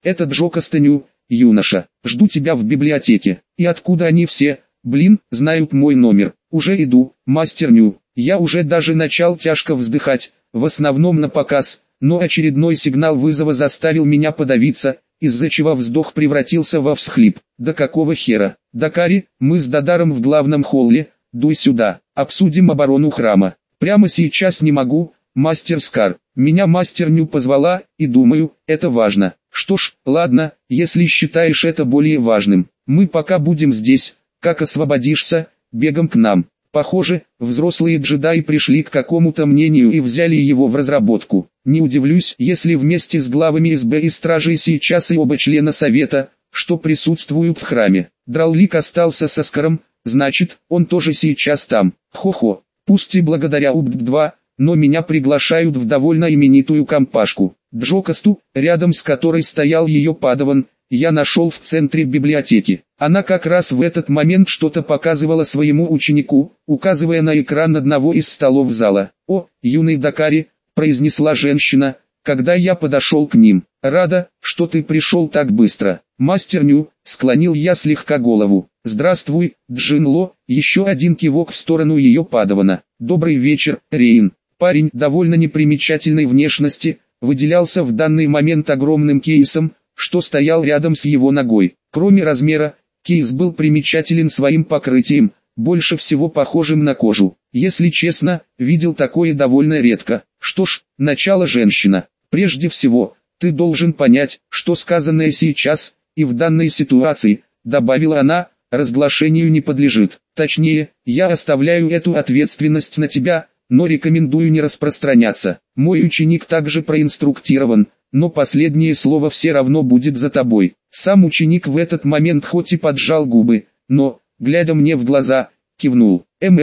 Это Джо Кастаню, юноша. Жду тебя в библиотеке. И откуда они все? Блин, знают мой номер. Уже иду, мастер Ню. Я уже даже начал тяжко вздыхать, в основном на показ, но очередной сигнал вызова заставил меня подавиться, из-за чего вздох превратился во всхлип. Да какого хера? Дакари, мы с Дадаром в главном холле, дуй сюда, обсудим оборону храма. Прямо сейчас не могу, мастер Скар. Меня мастер Ню позвала, и думаю, это важно. Что ж, ладно, если считаешь это более важным. Мы пока будем здесь, как освободишься, бегом к нам. Похоже, взрослые джедаи пришли к какому-то мнению и взяли его в разработку. Не удивлюсь, если вместе с главами СБ и стражей сейчас и оба члена совета, что присутствуют в храме. Драллик остался со Скаром, значит, он тоже сейчас там. Хо-хо, пусть и благодаря УБД-2, но меня приглашают в довольно именитую компашку. Джокасту, рядом с которой стоял ее падаван, я нашел в центре библиотеки. Она как раз в этот момент что-то показывала своему ученику, указывая на экран одного из столов зала. «О, юный Дакари», — произнесла женщина, когда я подошел к ним. «Рада, что ты пришел так быстро». «Мастер Ню», — склонил я слегка голову. «Здравствуй, Джинло», еще один кивок в сторону ее падавана. «Добрый вечер, Рейн». Парень довольно непримечательной внешности, выделялся в данный момент огромным кейсом, что стоял рядом с его ногой. Кроме размера, кейс был примечателен своим покрытием, больше всего похожим на кожу. Если честно, видел такое довольно редко. Что ж, начало женщина. Прежде всего, ты должен понять, что сказанное сейчас, и в данной ситуации, добавила она, разглашению не подлежит. Точнее, я оставляю эту ответственность на тебя, но рекомендую не распространяться. Мой ученик также проинструктирован, но последнее слово все равно будет за тобой. Сам ученик в этот момент хоть и поджал губы, но, глядя мне в глаза, кивнул.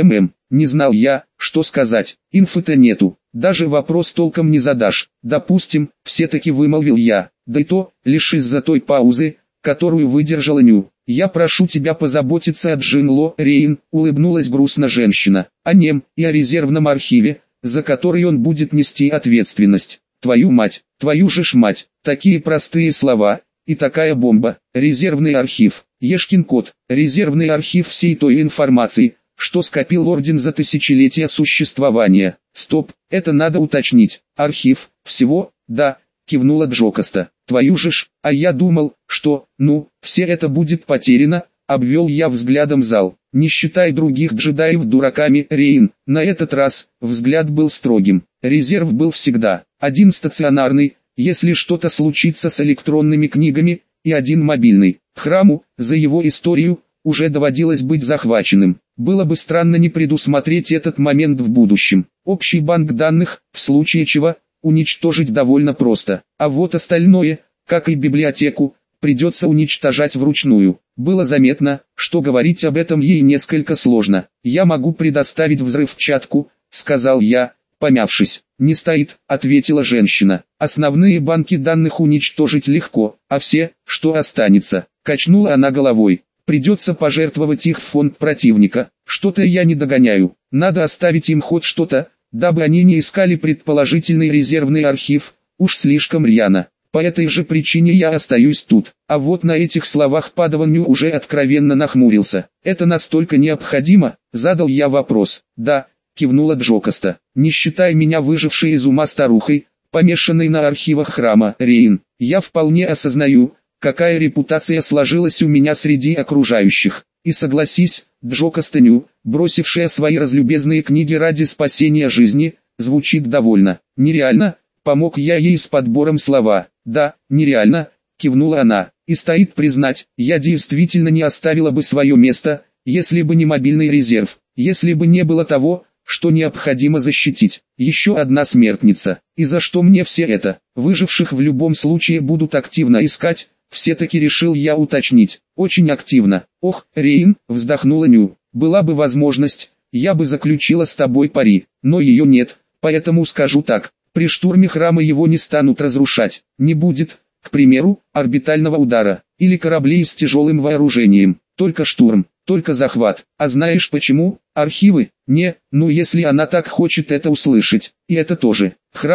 Не знал я, что сказать. Инфы-то нету, даже вопрос толком не задашь. Допустим, все-таки вымолвил я, да и то, лишь из-за той паузы, которую выдержала Ню. «Я прошу тебя позаботиться о Джинло, Рейн», — улыбнулась грустно женщина, «о нем и о резервном архиве, за который он будет нести ответственность. Твою мать, твою же ж мать, такие простые слова, и такая бомба. Резервный архив, ешкин кот, резервный архив всей той информации, что скопил Орден за тысячелетия существования. Стоп, это надо уточнить. Архив, всего, да», — кивнула Джокаста. «Твою же ж, а я думал, что, все это будет потеряно», — обвел я взглядом зал. «Не считай других джедаев дураками, Рейн». На этот раз, взгляд был строгим. Резерв был всегда. Один стационарный, если что-то случится с электронными книгами, и один мобильный. Храму, за его историю, уже доводилось быть захваченным. Было бы странно не предусмотреть этот момент в будущем. Общий банк данных, в случае чего, уничтожить довольно просто, а вот остальное, как и библиотеку, придется уничтожать вручную. Было заметно, что говорить об этом ей несколько сложно. «Я могу предоставить взрывчатку», — сказал я, помявшись. «Не стоит», — ответила женщина. «Основные банки данных уничтожить легко, а все, что останется», — качнула она головой. «Придется пожертвовать их в фонд противника. Что-то я не догоняю. Надо оставить им хоть что-то, дабы они не искали предположительный резервный архив, уж слишком рьяно. По этой же причине я остаюсь тут». А вот на этих словах падаван Ню уже откровенно нахмурился. «Это настолько необходимо?» — задал я вопрос. «Да», — кивнула Джокаста. «Не считай меня выжившей из ума старухой, помешанной на архивах храма, Рейн. Я вполне осознаю, какая репутация сложилась у меня среди окружающих. И согласись, Джокаста Ню, бросившая свои разлюбезные книги ради спасения жизни, звучит довольно нереально». Помог я ей с подбором слова. «Да, нереально», — кивнула она. «И стоит признать, я действительно не оставила бы свое место, если бы не мобильный резерв, если бы не было того, что необходимо защитить. Еще одна смертница. И за что мне все это? Выживших в любом случае будут активно искать», — все-таки решил я уточнить. «Очень активно». «Ох, Рейн», — вздохнула Ню, — «была бы возможность, я бы заключила с тобой пари, но ее нет, поэтому скажу так. При штурме храма его не станут разрушать. Не будет, к примеру, орбитального удара, или кораблей с тяжелым вооружением. Только штурм, только захват. А знаешь почему? Архивы? Не, если она так хочет это услышать. И это тоже. Храм,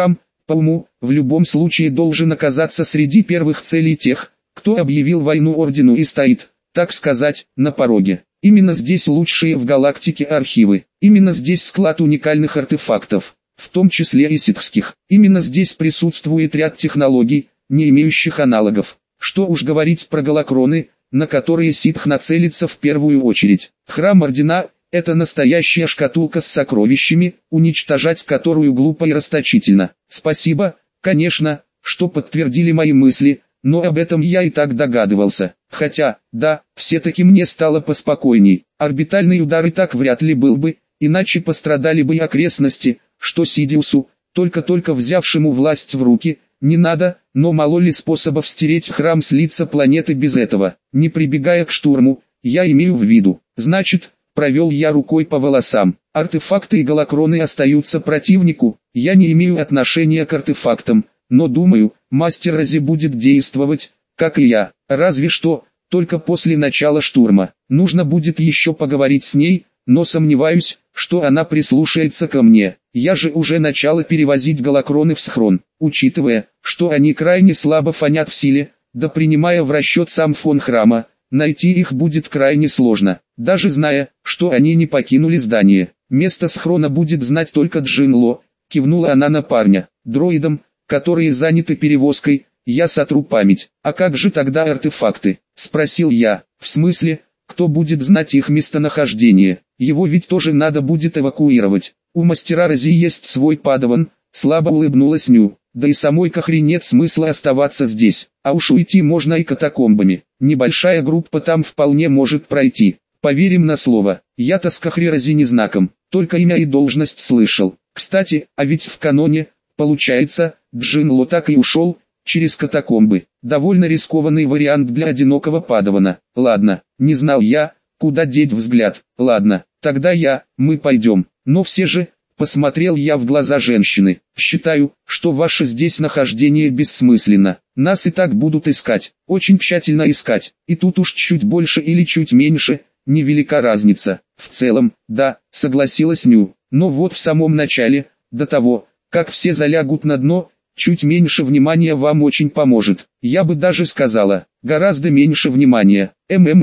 по уму, в любом случае должен оказаться среди первых целей тех, кто объявил войну Ордену и стоит, так сказать, на пороге. Именно здесь лучшие в галактике архивы, именно здесь склад уникальных артефактов, в том числе и ситхских. Именно здесь присутствует ряд технологий, не имеющих аналогов. Что уж говорить про галакроны, на которые ситх нацелится в первую очередь. Храм Ордена – это настоящая шкатулка с сокровищами, уничтожать которую глупо и расточительно. Спасибо, конечно, что подтвердили мои мысли, но об этом я и так догадывался. Хотя, да, все-таки мне стало поспокойней. Орбитальный удар и так вряд ли был бы, иначе пострадали бы и окрестности, что Сидиусу, только-только взявшему власть в руки, не надо, но мало ли способов стереть храм с лица планеты без этого. Не прибегая к штурму, я имею в виду. Значит, провел я рукой по волосам. Артефакты и галакроны остаются противнику. Я не имею отношения к артефактам, но думаю, мастер Рази будет действовать, как и я. Разве что, только после начала штурма. Нужно будет еще поговорить с ней, но сомневаюсь, что она прислушается ко мне. Я же уже начала перевозить галакроны в схрон, учитывая, что они крайне слабо фонят в силе, да принимая в расчет сам фон храма, найти их будет крайне сложно, даже зная, что они не покинули здание. Место схрона будет знать только Джинло, кивнула она на парня. Дроидам, которые заняты перевозкой, я сотру память. А как же тогда артефакты? Спросил я. В смысле, кто будет знать их местонахождение? Его ведь тоже надо будет эвакуировать. У мастера Рази есть свой падаван, слабо улыбнулась Ню. Да и самой Кахри нет смысла оставаться здесь, а уж уйти можно и катакомбами. Небольшая группа там вполне может пройти. Поверим на слово. Я-то с Кахри Рази не знаком, только имя и должность слышал. Кстати, а ведь в каноне, получается, Джинло так и ушел, через катакомбы. Довольно рискованный вариант для одинокого падавана. Ладно, не знал я, куда деть взгляд. Ладно, тогда мы пойдем. Но все же, посмотрел я в глаза женщины. Считаю, что ваше здесь нахождение бессмысленно. Нас и так будут искать, очень тщательно искать. И тут уж чуть больше или чуть меньше, невелика разница. В целом, да, согласилась Ню. Но вот в самом начале, до того, как все залягут на дно, чуть меньше внимания вам очень поможет. Я бы даже сказала, гораздо меньше внимания.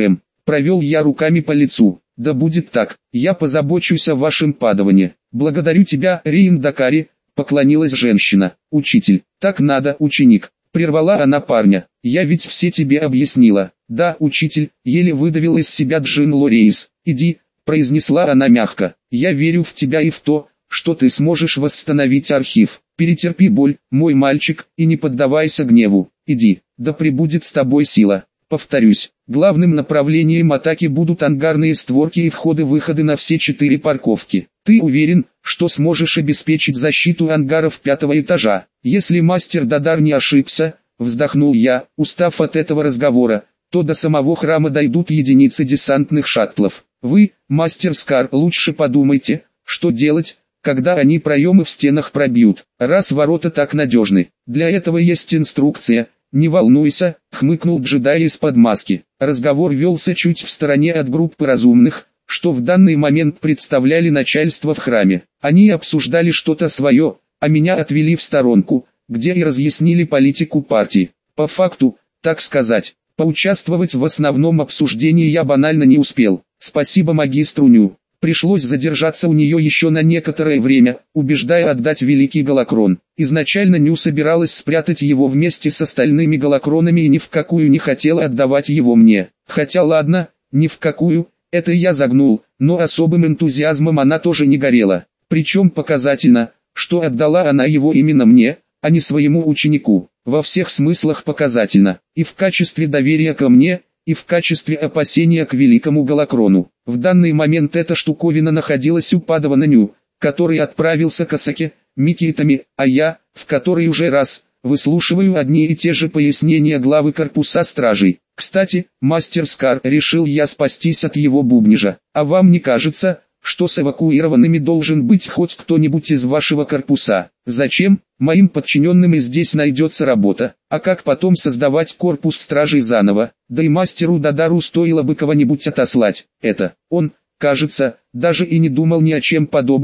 Провел я руками по лицу. Да будет так, я позабочусь о вашем падаване. Благодарю тебя, Рейн Дакари, поклонилась женщина. Учитель, так надо, ученик. Прервала она парня. Я ведь все тебе объяснила. Да, учитель, еле выдавил из себя Джинло Рейс. Иди, произнесла она мягко. Я верю в тебя и в то, что ты сможешь восстановить архив. Перетерпи боль, мой мальчик, и не поддавайся гневу. Иди, да пребудет с тобой сила. Повторюсь, главным направлением атаки будут ангарные створки и входы-выходы на все 4 парковки. Ты уверен, что сможешь обеспечить защиту ангаров 5-го этажа? Если мастер Дадар не ошибся, вздохнул я, устав от этого разговора, то до самого храма дойдут единицы десантных шаттлов. Вы, мастер Скар, лучше подумайте, что делать, когда они проемы в стенах пробьют, раз ворота так надежны. Для этого есть инструкция. «Не волнуйся», — хмыкнул джедай из-под маски. Разговор велся чуть в стороне от группы разумных, что в данный момент представляли начальство в храме. Они обсуждали что-то свое, а меня отвели в сторонку, где и разъяснили политику партии. По факту, так сказать, поучаствовать в основном обсуждении я банально не успел. Спасибо магистру Ню. Пришлось задержаться у нее еще на некоторое время, убеждая отдать великий галакрон. Изначально Ню собиралась спрятать его вместе с остальными галакронами и ни в какую не хотела отдавать его мне. Хотя ладно, ни в какую, это я загнул, но особым энтузиазмом она тоже не горела. Причем показательно, что отдала она его именно мне, а не своему ученику. Во всех смыслах показательно, и в качестве доверия ко мне, и в качестве опасения к великому галакрону. В данный момент эта штуковина находилась у падавана Ню, который отправился к Асаке, Микитами, а я, в который уже раз, выслушиваю одни и те же пояснения главы корпуса стражей. Кстати, мастер Скар, решил я спастись от его бубнижа. А вам не кажется, что с эвакуированными должен быть хоть кто-нибудь из вашего корпуса? Зачем? Моим подчиненным и здесь найдется работа. А как потом создавать корпус стражей заново? Да и мастеру Дадару стоило бы кого-нибудь отослать. Это, он, кажется, даже и не думал ни о чем подобном.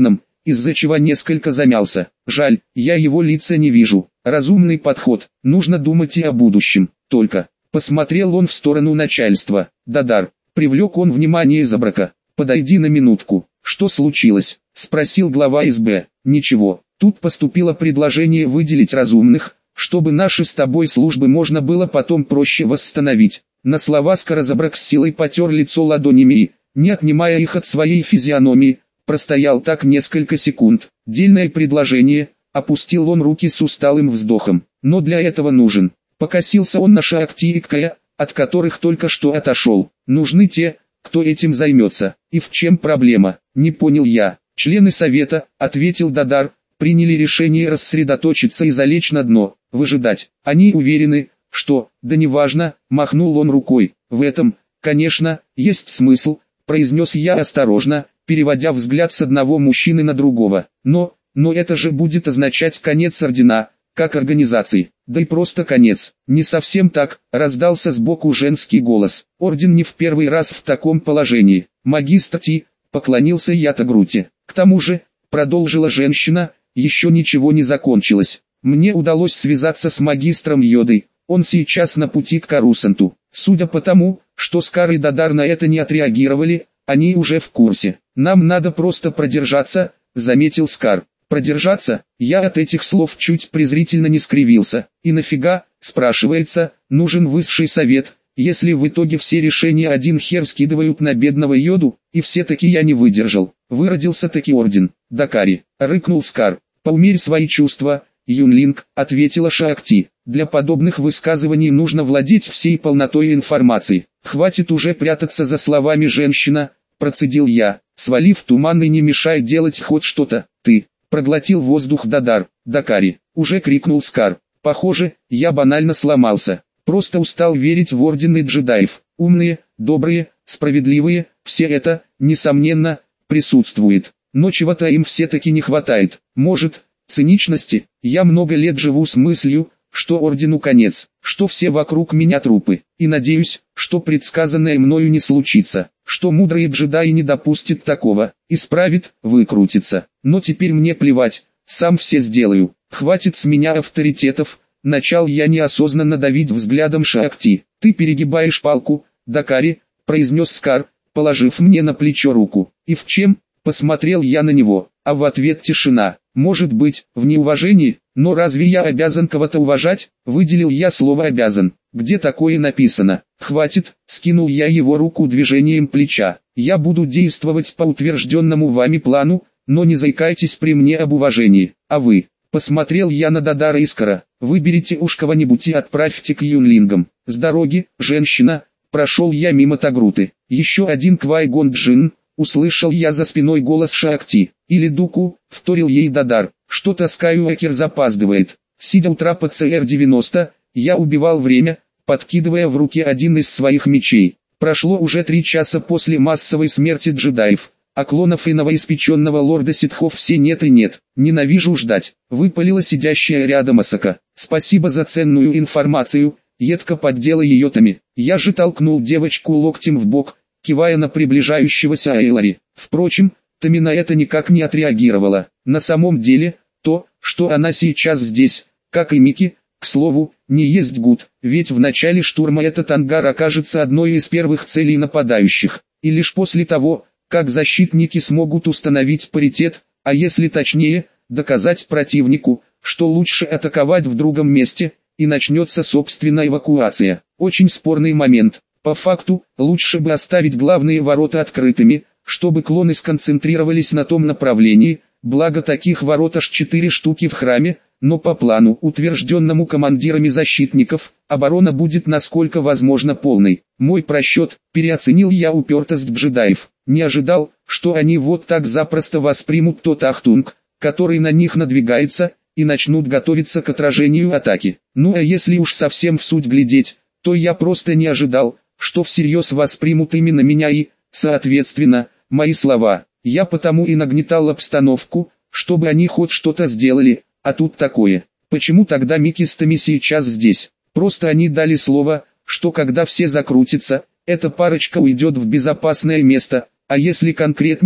из-за чего несколько замялся. Жаль, я его лица не вижу. Разумный подход, нужно думать и о будущем. Только, посмотрел он в сторону начальства. Дадар, привлек он внимание Забрака. Подойди на минутку. Что случилось? Спросил глава СБ. Ничего, тут поступило предложение выделить разумных, чтобы наши с тобой службы можно было потом проще восстановить. На слова Скоразабрак с силой потер лицо ладонями и, не отнимая их от своей физиономии, простоял так несколько секунд. Дельное предложение, опустил он руки с усталым вздохом. Но для этого нужен. Покосился он на Шаакти и Кая, от которых только что отошел. Нужны те, кто этим займется. И в чем проблема? Не понял я. Члены совета, ответил Дадар, приняли решение рассредоточиться и залечь на дно, выжидать. Они уверены, что, да неважно, махнул он рукой. В этом, конечно, есть смысл, произнес я осторожно, переводя взгляд с одного мужчины на другого. Но это же будет означать конец ордена, как организации. Да и просто конец. Не совсем так, раздался сбоку женский голос. Орден не в первый раз в таком положении. Магистр Ти, поклонился я Тагруте. К тому же, продолжила женщина, еще ничего не закончилось. Мне удалось связаться с магистром Йодой. Он сейчас на пути к Карусанту. Судя по тому, что Скар и Дадар на это не отреагировали, они уже в курсе. Нам надо просто продержаться, заметил Скар. Продержаться? Я от этих слов чуть презрительно не скривился. И нафига, спрашивается, нужен высший совет, если в итоге все решения один хер скидывают на бедного Йоду, и все-таки я не выдержал. Выродился таки орден. Дакари, рыкнул Скар. Поумерь свои чувства, Юнлинг, ответила Шаакти. Для подобных высказываний нужно владеть всей полнотой информации. Хватит уже прятаться за словами женщина, процедил я. Свали в туман и не мешай делать хоть что-то. Ты, проглотил воздух Дадар. Дакари, уже крикнул Скар. Похоже, я банально сломался. Просто устал верить в ордены джедаев. Умные, добрые, справедливые, все это, несомненно, присутствует. Но чего-то им все-таки не хватает. Может, циничности. Я много лет живу с мыслью, что ордену конец, что все вокруг меня трупы, и надеюсь, что предсказанное мною не случится, что мудрые джедаи не допустят такого, исправит, выкрутится. Но теперь мне плевать, сам все сделаю, хватит с меня авторитетов. Начал я неосознанно давить взглядом Шаакти. Ты перегибаешь палку, Дакари, произнес Скар, положив мне на плечо руку. И в чем? Посмотрел я на него, а в ответ тишина. Может быть, в неуважении, но разве я обязан кого-то уважать? Выделил я слово «обязан». Где такое написано? Хватит, скинул я его руку движением плеча. Я буду действовать по утвержденному вами плану, но не заикайтесь при мне об уважении. А вы? Посмотрел я на Дадара и Скара. Выберите уж кого-нибудь и отправьте к юнлингам. С дороги, женщина, прошел я мимо Тагруты. Еще один Квай-Гон Джинн. Услышал я за спиной голос Шаакти. Или Дуку, вторил ей Дадар. Что-то Скайуокер запаздывает. Сидя у трапа ЦР-90, я убивал время, подкидывая в руки один из своих мечей. Прошло уже 3 часа после массовой смерти джедаев, а клонов и новоиспеченного лорда ситхов все нет и нет. Ненавижу ждать, выпалила сидящая рядом Асака. Спасибо за ценную информацию, едко поддела ее Тами. Я же толкнул девочку локтем в бок, кивая на приближающегося Эйлари. Впрочем, Тами на это никак не отреагировала. На самом деле, то, что она сейчас здесь, как и Мики, к слову, не есть гуд, ведь в начале штурма этот ангар окажется одной из первых целей нападающих. И лишь после того, как защитники смогут установить паритет, а если точнее, доказать противнику, что лучше атаковать в другом месте, и начнется собственная эвакуация. Очень спорный момент. По факту, лучше бы оставить главные ворота открытыми, чтобы клоны сконцентрировались на том направлении, благо таких ворот аж 4 штуки в храме, но по плану, утвержденному командирами защитников, оборона будет насколько возможно полной. Мой просчет, переоценил я упертость джедаев. Не ожидал, что они вот так запросто воспримут тот Ахтунг, который на них надвигается, и начнут готовиться к отражению атаки. Ну а если уж совсем в суть глядеть, то я просто не ожидал, что всерьез воспримут именно меня и, соответственно, мои слова. Я потому и нагнетал обстановку, чтобы они хоть что-то сделали, а тут такое. Почему тогда Мики с Тами сейчас здесь? Просто они дали слово, что когда все закрутятся, эта парочка уйдет в безопасное место, а если конкретней,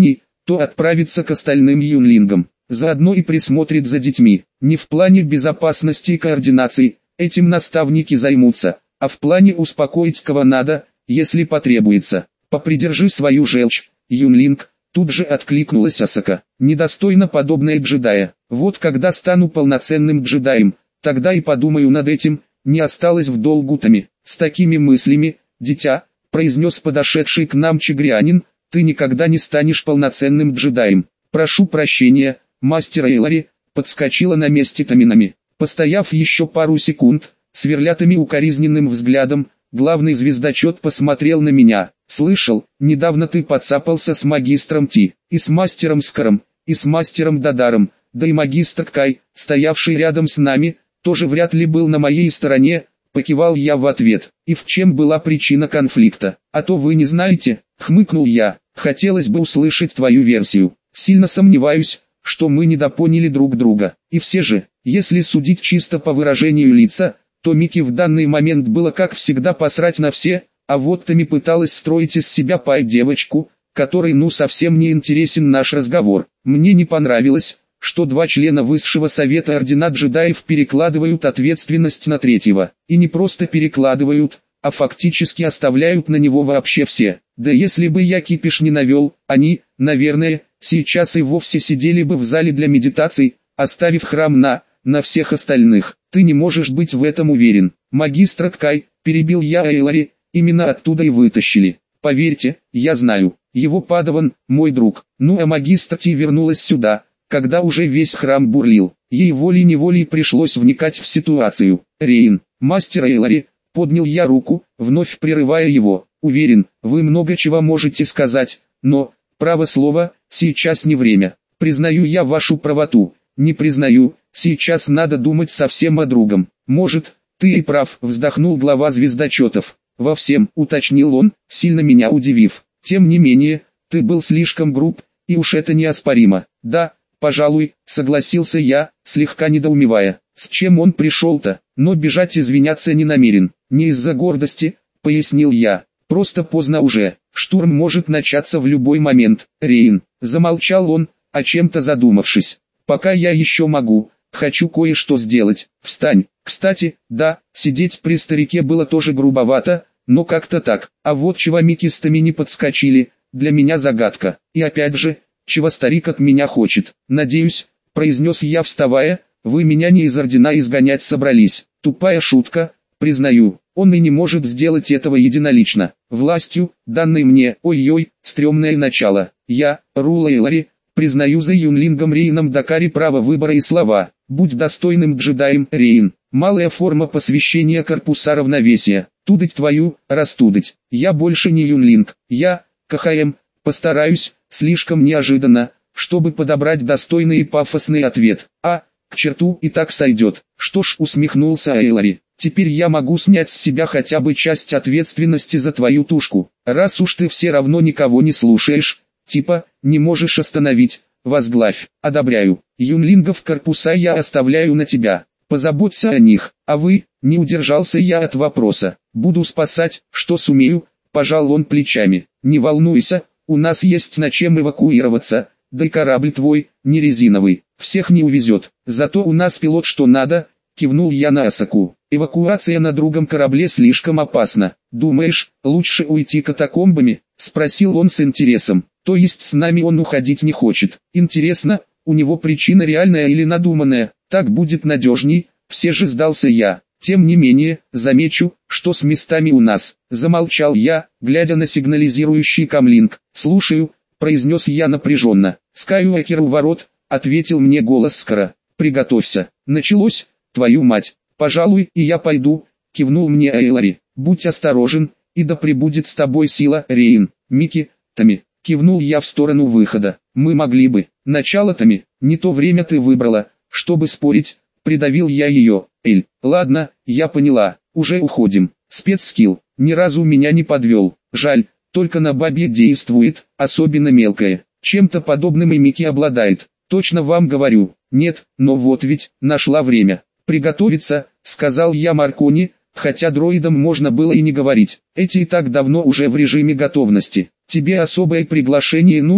то отправится к остальным юнлингам. Заодно и присмотрит за детьми. Не в плане безопасности и координации, этим наставники займутся, а в плане успокоить кого надо, если потребуется. Попридержи свою желчь, юнлинг, тут же откликнулась Асака. Недостойно подобное джедая. Вот когда стану полноценным джедаем, тогда и подумаю над этим, не осталось в долгу Тами. С такими мыслями, дитя, произнес подошедший к нам чигрианин, ты никогда не станешь полноценным джедаем. Прошу прощения, мастер Эйлари, подскочила на месте Таминами. Постояв еще пару секунд, сверля Тами укоризненным взглядом, главный звездочет посмотрел на меня. Слышал, недавно ты подцапался с магистром Ти, и с мастером Скаром, и с мастером Дадаром, да и магистр Кай, стоявший рядом с нами, тоже вряд ли был на моей стороне, покивал я в ответ. И в чем была причина конфликта? А то вы не знаете, хмыкнул я, хотелось бы услышать твою версию. Сильно сомневаюсь, что мы недопоняли друг друга. И все же, если судить чисто по выражению лица, то Мики в данный момент было как всегда посрать на все, а вот Тами пыталась строить из себя пай-девочку, которой совсем не интересен наш разговор. Мне не понравилось, что два члена Высшего Совета Ордена Джедаев перекладывают ответственность на третьего. И не просто перекладывают, а фактически оставляют на него вообще все. Да если бы я кипиш не навел, они, наверное, сейчас и вовсе сидели бы в зале для медитаций, оставив храм на всех остальных. Ты не можешь быть в этом уверен. Магистр Кай, перебил я Эйлари, именно оттуда и вытащили. Поверьте, я знаю, его падаван, мой друг. А магистр Ти вернулась сюда, когда уже весь храм бурлил. Ей волей-неволей пришлось вникать в ситуацию. Рейн, мастер Эйлари, поднял я руку, вновь прерывая его. Уверен, вы много чего можете сказать, но, право слово, сейчас не время. Признаю я вашу правоту, не признаю, сейчас надо думать совсем о другом. Может, ты и прав, вздохнул глава звездочетов. Во всем, уточнил он, сильно меня удивив. Тем не менее, ты был слишком груб, и уж это неоспоримо. Да, пожалуй, согласился я, слегка недоумевая. С чем он пришел-то, но бежать извиняться не намерен. Не из-за гордости, пояснил я. Просто поздно уже, штурм может начаться в любой момент. Рейн, замолчал он, о чем-то задумавшись. Пока я еще могу, хочу кое-что сделать. Встань. Кстати, да, сидеть при старике было тоже грубовато, но как-то так. А вот чего Мики с Тами не подскочили, для меня загадка. И опять же, чего старик от меня хочет. Надеюсь, произнес я вставая, вы меня не из ордена изгонять собрались. Тупая шутка, признаю, он и не может сделать этого единолично. Властью, данной мне, ой-ой, стрёмное начало. Я, Рула Эйлари, признаю за юнлингом Рейном Дакари право выбора и слова. Будь достойным джедаем, Рейн. Малая форма посвящения корпуса равновесия. Тудыть твою, растудыть. Я больше не юнлинг. Я, КХМ, постараюсь, слишком неожиданно, чтобы подобрать достойный и пафосный ответ. А, к черту и так сойдет. Что ж, усмехнулся Эйлари. Теперь я могу снять с себя хотя бы часть ответственности за твою тушку. Раз уж ты все равно никого не слушаешь, типа, не можешь остановить, возглавь. Одобряю. Юнлингов корпуса я оставляю на тебя. Позаботься о них, а вы, не удержался я от вопроса. Буду спасать, что сумею, пожал он плечами. Не волнуйся, у нас есть на чем эвакуироваться, да и корабль твой, не резиновый, всех не увезет. Зато у нас пилот что надо, кивнул я на Асаку. Эвакуация на другом корабле слишком опасна. Думаешь, лучше уйти катакомбами? Спросил он с интересом. То есть с нами он уходить не хочет. Интересно, у него причина реальная или надуманная? Так будет надежней, все же сдался я. Тем не менее, замечу, что с местами у нас. Замолчал я, глядя на сигнализирующий камлинг. Слушаю, произнес я напряженно. Скайуокер у ворот, ответил мне голос Скара. Приготовься. Началось, твою мать. Пожалуй, и я пойду, кивнул мне Эйлари. Будь осторожен, и да пребудет с тобой сила, Рейн. Мики, Тами. Кивнул я в сторону выхода. Мы могли бы. Начало Тами, не то время ты выбрала, чтобы спорить. Придавил я ее. Эль, ладно, я поняла, уже уходим. Спецскилл, ни разу меня не подвел. Жаль, только на бабе действует, особенно мелкая. Чем-то подобным и Мики обладает. Точно вам говорю. Нет, но вот ведь, нашла время. Приготовиться, сказал я Маркони, хотя дроидам можно было и не говорить. Эти и так давно уже в режиме готовности. Тебе особое приглашение нужно?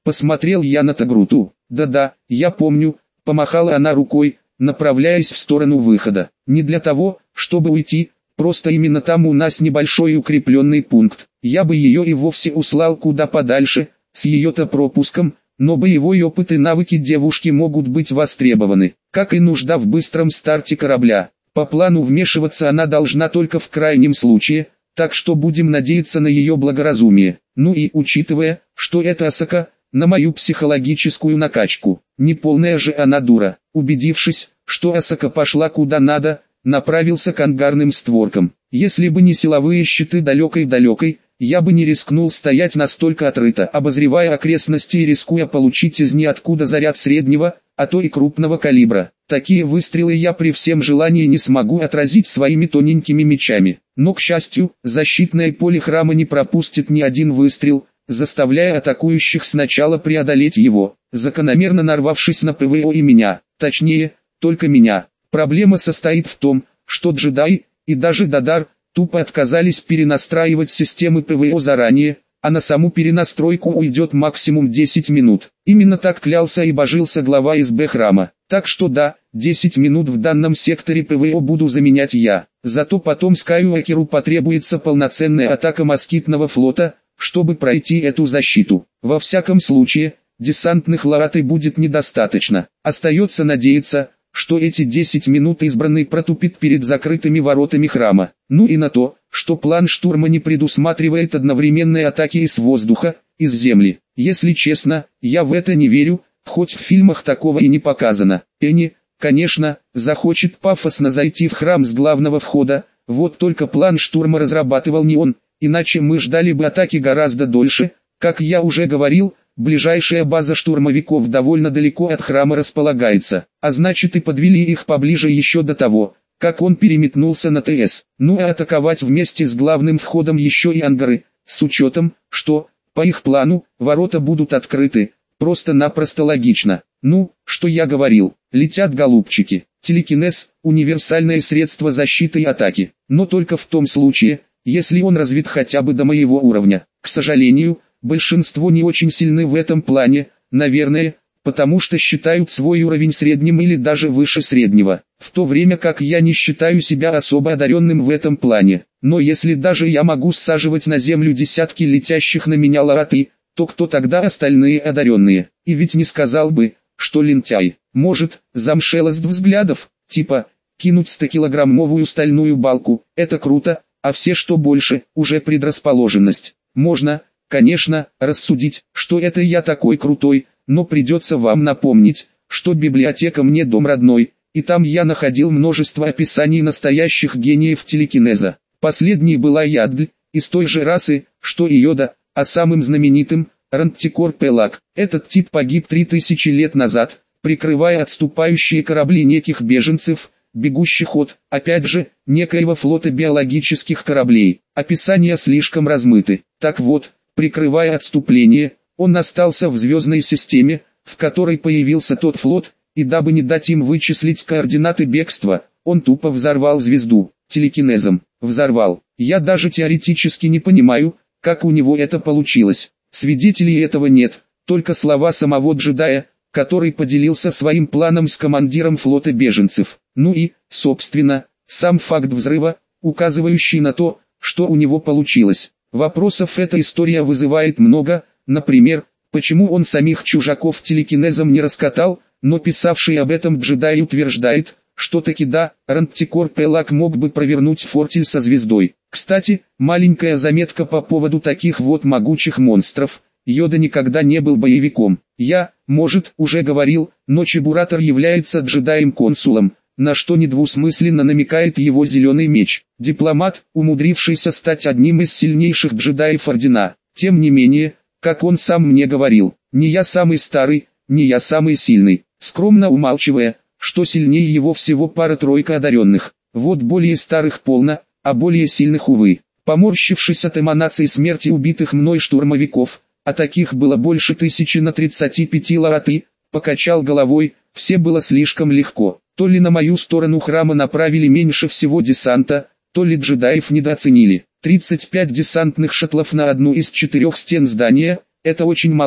Посмотрел я на Тагруту. Да-да, я помню, помахала она рукой, направляясь в сторону выхода. Не для того, чтобы уйти, просто именно там у нас небольшой укрепленный пункт. Я бы ее и вовсе услал куда подальше, с ее-то пропуском, но боевой опыт и навыки девушки могут быть востребованы, как и нужда в быстром старте корабля. По плану вмешиваться она должна только в крайнем случае, так что будем надеяться на ее благоразумие. Ну и учитывая, что это Асака, на мою психологическую накачку. Не полная же она дура. Убедившись, что Асака пошла куда надо, направился к ангарным створкам. Если бы не силовые щиты далекой-далекой, я бы не рискнул стоять настолько отрыто, обозревая окрестности и рискуя получить из ниоткуда заряд среднего, а то и крупного калибра. Такие выстрелы я при всем желании не смогу отразить своими тоненькими мечами. Но, к счастью, защитное поле храма не пропустит ни один выстрел, заставляя атакующих сначала преодолеть его, закономерно нарвавшись на ПВО и меня, точнее, только меня. Проблема состоит в том, что джедаи, и даже Дадар, тупо отказались перенастраивать системы ПВО заранее, а на саму перенастройку уйдет максимум 10 минут. Именно так клялся и божился глава СБ храма. Так что да, 10 минут в данном секторе ПВО буду заменять я. Зато потом Скайуокеру потребуется полноценная атака москитного флота, чтобы пройти эту защиту. Во всяком случае, десантных ларатой будет недостаточно. Остается надеяться, что эти 10 минут избранный протупит перед закрытыми воротами храма. Ну и на то, что план штурма не предусматривает одновременной атаки и с воздуха, и с земли. Если честно, я в это не верю, хоть в фильмах такого и не показано. Энни, конечно, захочет пафосно зайти в храм с главного входа, вот только план штурма разрабатывал не он, иначе мы ждали бы атаки гораздо дольше. Как я уже говорил, ближайшая база штурмовиков довольно далеко от храма располагается, а значит и подвели их поближе еще до того, как он переметнулся на ТС. Ну и атаковать вместе с главным входом еще и ангары, с учетом, что, по их плану, ворота будут открыты, просто-напросто логично. Ну, что я говорил, летят голубчики. Телекинез – универсальное средство защиты и атаки, но только в том случае, если он развит хотя бы до моего уровня. К сожалению, большинство не очень сильны в этом плане, наверное, потому что считают свой уровень средним или даже выше среднего, в то время как я не считаю себя особо одаренным в этом плане. Но если даже я могу саживать на землю десятки летящих на меня лараты, то кто тогда остальные одаренные? И ведь не сказал бы, что лентяй. Может, замшелость взглядов, типа, кинуть 100-килограммовую стальную балку, это круто, а все что больше, уже предрасположенность. Можно, конечно, рассудить, что это я такой крутой, но придется вам напомнить, что библиотека мне дом родной, и там я находил множество описаний настоящих гениев телекинеза. Последней была Яддль, из той же расы, что и Йода, а самым знаменитым – Рантикор Пелак. Этот тип погиб 3000 лет назад, прикрывая отступающие корабли неких беженцев, бегущих от, опять же, некоего флота биологических кораблей. Описания слишком размыты. Так вот, прикрывая отступление, он остался в звездной системе, в которой появился тот флот, и дабы не дать им вычислить координаты бегства, он тупо взорвал звезду, телекинезом. Взорвал. Я даже теоретически не понимаю, как у него это получилось. Свидетелей этого нет, только слова самого джедая, который поделился своим планом с командиром флота беженцев. Ну и, собственно, сам факт взрыва, указывающий на то, что у него получилось. Вопросов эта история вызывает много, например, почему он самих чужаков телекинезом не раскатал, но писавший об этом джедай утверждает, что таки да, Рантикор Пелак мог бы провернуть фортель со звездой. Кстати, маленькая заметка по поводу таких вот могучих монстров. Йода никогда не был боевиком. Я, может, уже говорил, но Чебуратор является джедаем-консулом, на что недвусмысленно намекает его зеленый меч. Дипломат, умудрившийся стать одним из сильнейших джедаев Ордена. Тем не менее, как он сам мне говорил, не я самый старый, не я самый сильный, скромно умалчивая, что сильнее его всего пара-тройка одаренных. Вот более старых полно, а более сильных увы. Поморщившись от эманаций смерти убитых мной штурмовиков, а таких было больше 1000 на 35 лараты, покачал головой, все было слишком легко. То ли на мою сторону храма направили меньше всего десанта, то ли джедаев недооценили. 35 десантных шаттлов на одну из 4 стен здания, это очень мало.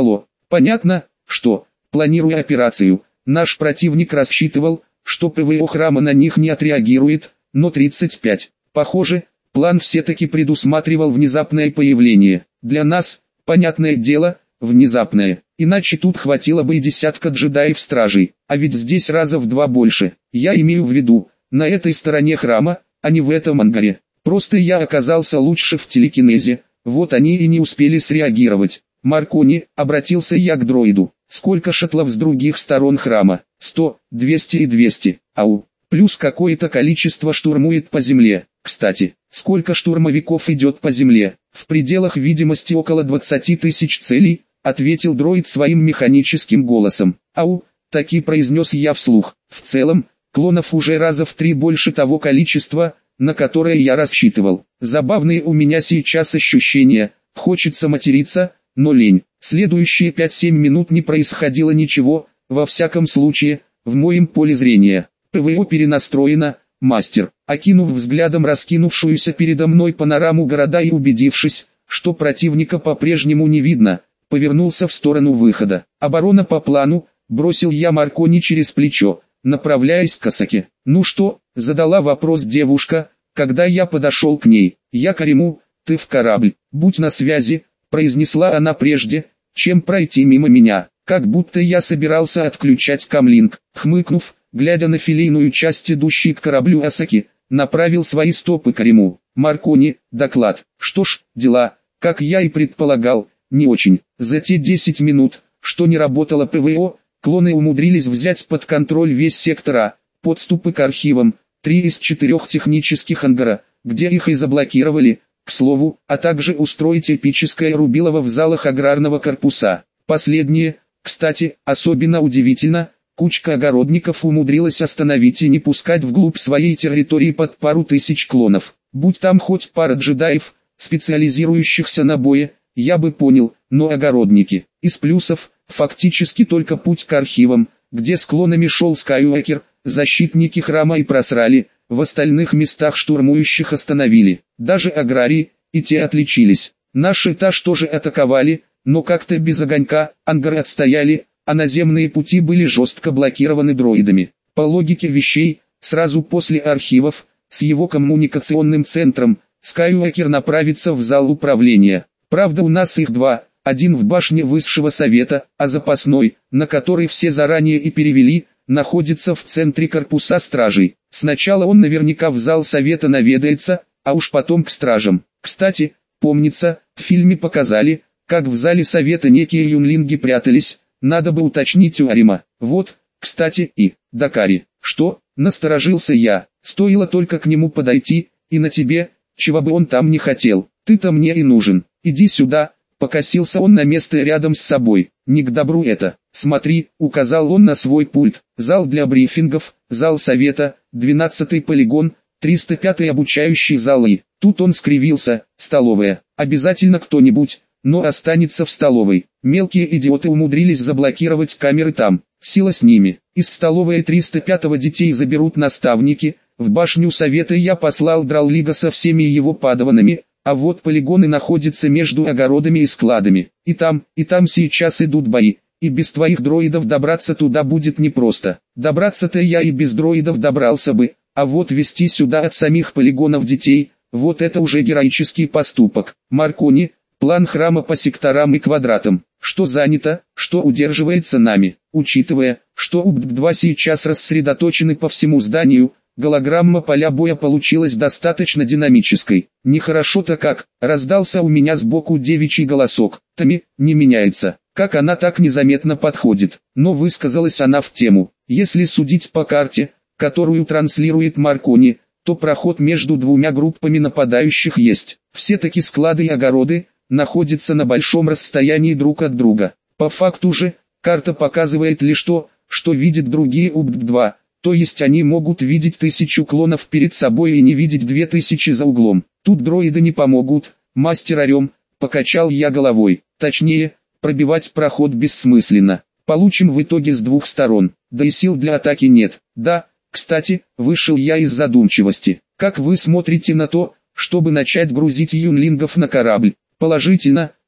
Понятно, что, планируя операцию, наш противник рассчитывал, что ПВО храма на них не отреагирует, но 35. Похоже, план все-таки предусматривал внезапное появление. Для нас, понятное дело, внезапное. Иначе тут хватило бы и десятка джедаев-стражей, а ведь здесь раза в 2 больше. Я имею в виду, на этой стороне храма, а не в этом ангаре. Просто я оказался лучше в телекинезе, вот они и не успели среагировать. Маркони, обратился я к дроиду. Сколько шаттлов с других сторон храма? 100, 200 и 200. Ау. Плюс какое-то количество штурмует по земле. Кстати, сколько штурмовиков идет по земле? В пределах видимости около 20 тысяч целей, ответил дроид своим механическим голосом. Ау, таки произнес я вслух. В целом, клонов уже раза в 3 больше того количества, на которое я рассчитывал. Забавные у меня сейчас ощущения, хочется материться, но лень. Следующие 5-7 минут не происходило ничего, во всяком случае, в моем поле зрения. ПВО перенастроено, мастер. Окинув взглядом раскинувшуюся передо мной панораму города и убедившись, что противника по-прежнему не видно, повернулся в сторону выхода. Оборона по плану, бросил я Маркони через плечо, направляясь к Асаке. «Ну что?» — задала вопрос девушка, когда я подошел к ней. «Я Кариму, ты в корабль, будь на связи», — произнесла она прежде, чем пройти мимо меня, как будто я собирался отключать камлинг. Хмыкнув, глядя на филейную часть, идущей к кораблю Асаки, направил свои стопы Кариму. «Маркони, доклад». «Что ж, дела, как я и предполагал, не очень. За те 10 минут, что не работало ПВО, клоны умудрились взять под контроль весь сектор А, подступы к архивам, 3 из 4 технических ангара, где их и заблокировали, к слову, а также устроить эпическое рубилово в залах аграрного корпуса. Последнее, кстати, особенно удивительно, кучка огородников умудрилась остановить и не пускать вглубь своей территории под пару тысяч клонов. Будь там хоть пара джедаев, специализирующихся на бое, я бы понял, но огородники. Из плюсов, фактически только путь к архивам, где с клонами шел Скайуокер, защитники храма и просрали, в остальных местах штурмующих остановили. Даже аграрии, и те отличились. Наш этаж тоже атаковали, но как-то без огонька, ангары отстояли, а наземные пути были жестко блокированы дроидами. По логике вещей, сразу после архивов, с его коммуникационным центром, Скайуокер направится в зал управления. Правда, у нас их 2, один в башне высшего совета, а запасной, на который все заранее и перевели, находится в центре корпуса стражей. Сначала он наверняка в зал совета наведается, а уж потом к стражам. Кстати, помнится, в фильме показали, как в зале совета некие юнлинги прятались, надо бы уточнить у Арима. Вот, кстати, и Дакари. Что? Насторожился я. Стоило только к нему подойти, и на тебе, чего бы он там не хотел. Ты-то мне и нужен. Иди сюда. Покосился он на место рядом с собой. Не к добру это. Смотри, указал он на свой пульт. Зал для брифингов, зал совета, 12-й полигон, 305-й обучающий зал и... Тут он скривился. Столовая. Обязательно кто-нибудь, но останется в столовой. Мелкие идиоты умудрились заблокировать камеры там. Сила с ними. Из столовой 305-го детей заберут наставники. В башню совета я послал Драллига со всеми его падаванами. А вот полигоны находятся между огородами и складами. И там сейчас идут бои. И без твоих дроидов добраться туда будет непросто. Добраться-то я и без дроидов добрался бы. А вот вести сюда от самих полигонов детей, вот это уже героический поступок. Маркони, план храма по секторам и квадратам. Что занято, что удерживается нами. Учитывая, что УБД-2 сейчас рассредоточены по всему зданию, голограмма поля боя получилась достаточно динамической. Нехорошо-то как, раздался у меня сбоку девичий голосок. Тами, не меняется. Как она так незаметно подходит. Но высказалась она в тему. Если судить по карте, которую транслирует Маркони, то проход между двумя группами нападающих есть. Все-таки склады и огороды находятся на большом расстоянии друг от друга. По факту же, карта показывает лишь то, что видят другие УБД-2. То есть они могут видеть 1000 клонов перед собой и не видеть 2000 за углом. Тут дроиды не помогут, мастер Орем, покачал я головой. Точнее, пробивать проход бессмысленно. Получим в итоге с двух сторон, да и сил для атаки нет. Да, кстати, вышел я из задумчивости. Как вы смотрите на то, чтобы начать грузить юнлингов на корабль? Положительно,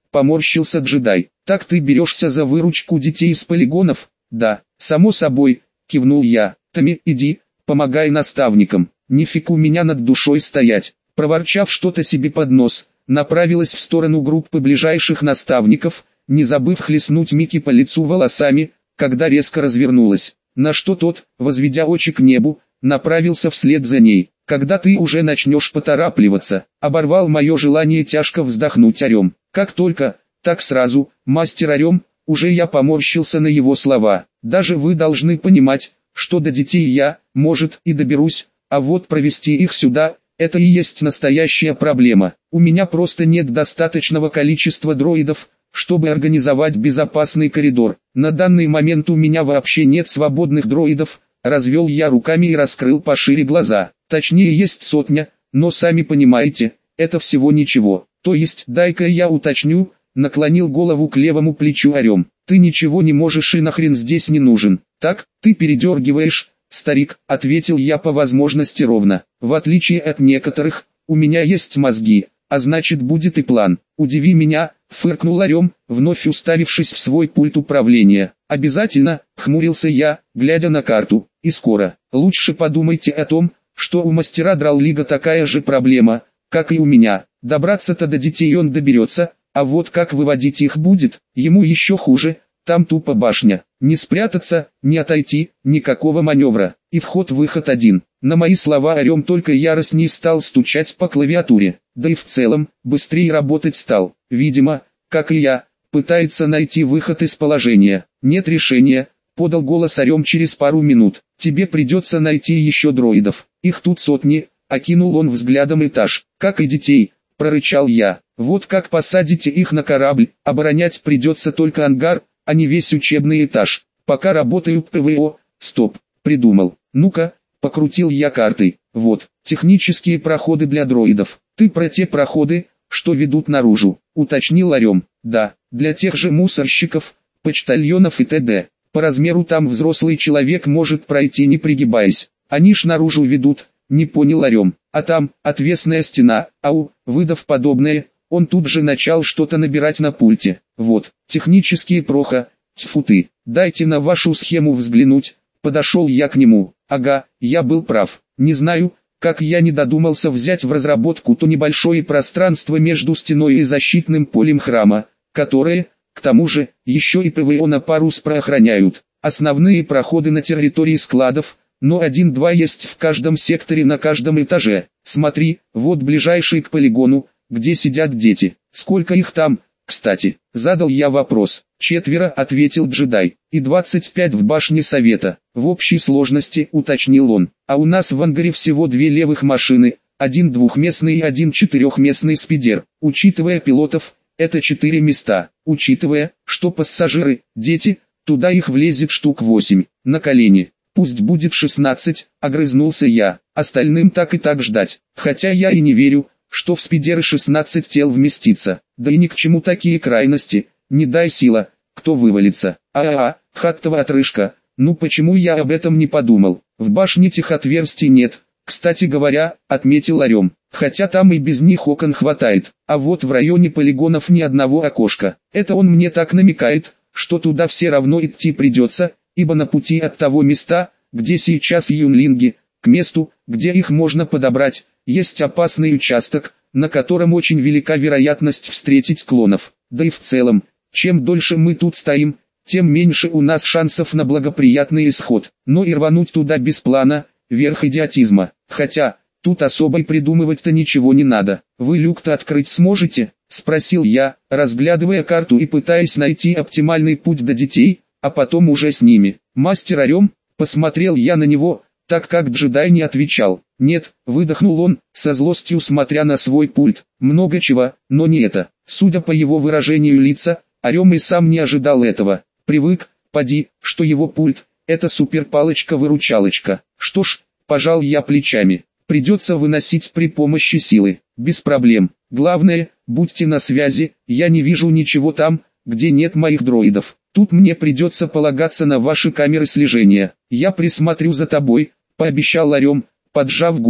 поморщился джедай. Так ты берешься за выручку детей из полигонов? Да, само собой, кивнул я. Томми, иди, помогай наставникам, нифиг у меня над душой стоять. Проворчав что-то себе под нос, направилась в сторону группы ближайших наставников, не забыв хлестнуть Микки по лицу волосами, когда резко развернулась. На что тот, возведя очи к небу, направился вслед за ней. Когда ты уже начнешь поторапливаться, оборвал мое желание тяжко вздохнуть Орем. Как только, так сразу, мастер Орем, уже я поморщился на его слова. Даже вы должны понимать, что до детей я, может, и доберусь, а вот провести их сюда, это и есть настоящая проблема. У меня просто нет достаточного количества дроидов, чтобы организовать безопасный коридор. На данный момент у меня вообще нет свободных дроидов, развел я руками и раскрыл пошире глаза. Точнее есть сотня, но сами понимаете, это всего ничего. То есть, дай-ка я уточню, наклонил голову к левому плечу Орем. Ты ничего не можешь и нахрен здесь не нужен. Так, ты передергиваешь, старик, ответил я по возможности ровно. В отличие от некоторых, у меня есть мозги, а значит будет и план. Удиви меня, фыркнул Орем, вновь уставившись в свой пульт управления. Обязательно, хмурился я, глядя на карту. И скоро. Лучше подумайте о том, что у мастера Драллига такая же проблема, как и у меня. Добраться-то до детей он доберется, а вот как выводить их будет, ему еще хуже. Там тупо башня. Не спрятаться, не отойти, никакого маневра. И вход-выход один. На мои слова Орем только яростней стал стучать по клавиатуре. Да и в целом, быстрее работать стал. Видимо, как и я, пытается найти выход из положения. Нет решения, подал голос Орем через пару минут. Тебе придется найти еще дроидов. Их тут сотни, окинул он взглядом этаж. Как и детей, прорычал я. Вот как посадите их на корабль, оборонять придется только ангар, а не весь учебный этаж. Пока работаю ПВО, стоп, придумал. Ну-ка, покрутил я картой. Вот, технические проходы для дроидов. Ты про те проходы, что ведут наружу, уточнил Орем. Да, для тех же мусорщиков, почтальонов и т.д. По размеру там взрослый человек может пройти не пригибаясь. Они ж наружу ведут, не понял Орем. А там, отвесная стена, ау, выдав подобное, он тут же начал что-то набирать на пульте. Вот, технические проха, тьфу ты, дайте на вашу схему взглянуть. Подошел я к нему. Ага, я был прав. Не знаю, как я не додумался взять в разработку то небольшое пространство между стеной и защитным полем храма, которое, к тому же, еще и ПВО на пару охраняют. Основные проходы на территории складов, но 1-2 есть в каждом секторе на каждом этаже. Смотри, вот ближайший к полигону, где сидят дети. Сколько их там, кстати? Задал я вопрос. 4, ответил джедай. И 25 в башне совета. В общей сложности, уточнил он. А у нас в ангаре всего 2 левых машины, 1 двухместный и 1 четырехместный спидер. Учитывая пилотов, это 4 места. Учитывая, что пассажиры, дети, туда их влезет штук 8. На колени. Пусть будет 16, огрызнулся я. Остальным так и так ждать. Хотя я и не верю, что в спидеры 16 тел вместится. Да и ни к чему такие крайности, не дай сила, кто вывалится. Хаттова отрыжка, ну почему я об этом не подумал? В башне тех отверстий нет, кстати говоря, отметил Орем. Хотя там и без них окон хватает, а вот в районе полигонов ни одного окошка. Это он мне так намекает, что туда все равно идти придется, ибо на пути от того места, где сейчас юнлинги, к месту, где их можно подобрать, есть опасный участок, на котором очень велика вероятность встретить клонов. Да и в целом, чем дольше мы тут стоим, тем меньше у нас шансов на благоприятный исход. Но и рвануть туда без плана, верх идиотизма. Хотя, тут особо и придумывать-то ничего не надо. Вы люк-то открыть сможете? Спросил я, разглядывая карту и пытаясь найти оптимальный путь до детей, а потом уже с ними. Мастер Орем, посмотрел я на него, так как джедай не отвечал. Нет, выдохнул он, со злостью смотря на свой пульт. Много чего, но не это. Судя по его выражению лица, Орем и сам не ожидал этого. Привык, поди, что его пульт — это суперпалочка-выручалочка. Что ж, пожал я плечами. Придется выносить при помощи силы. Без проблем. Главное, будьте на связи, я не вижу ничего там, где нет моих дроидов. Тут мне придется полагаться на ваши камеры слежения. Я присмотрю за тобой, пообещал Орем, поджав губы.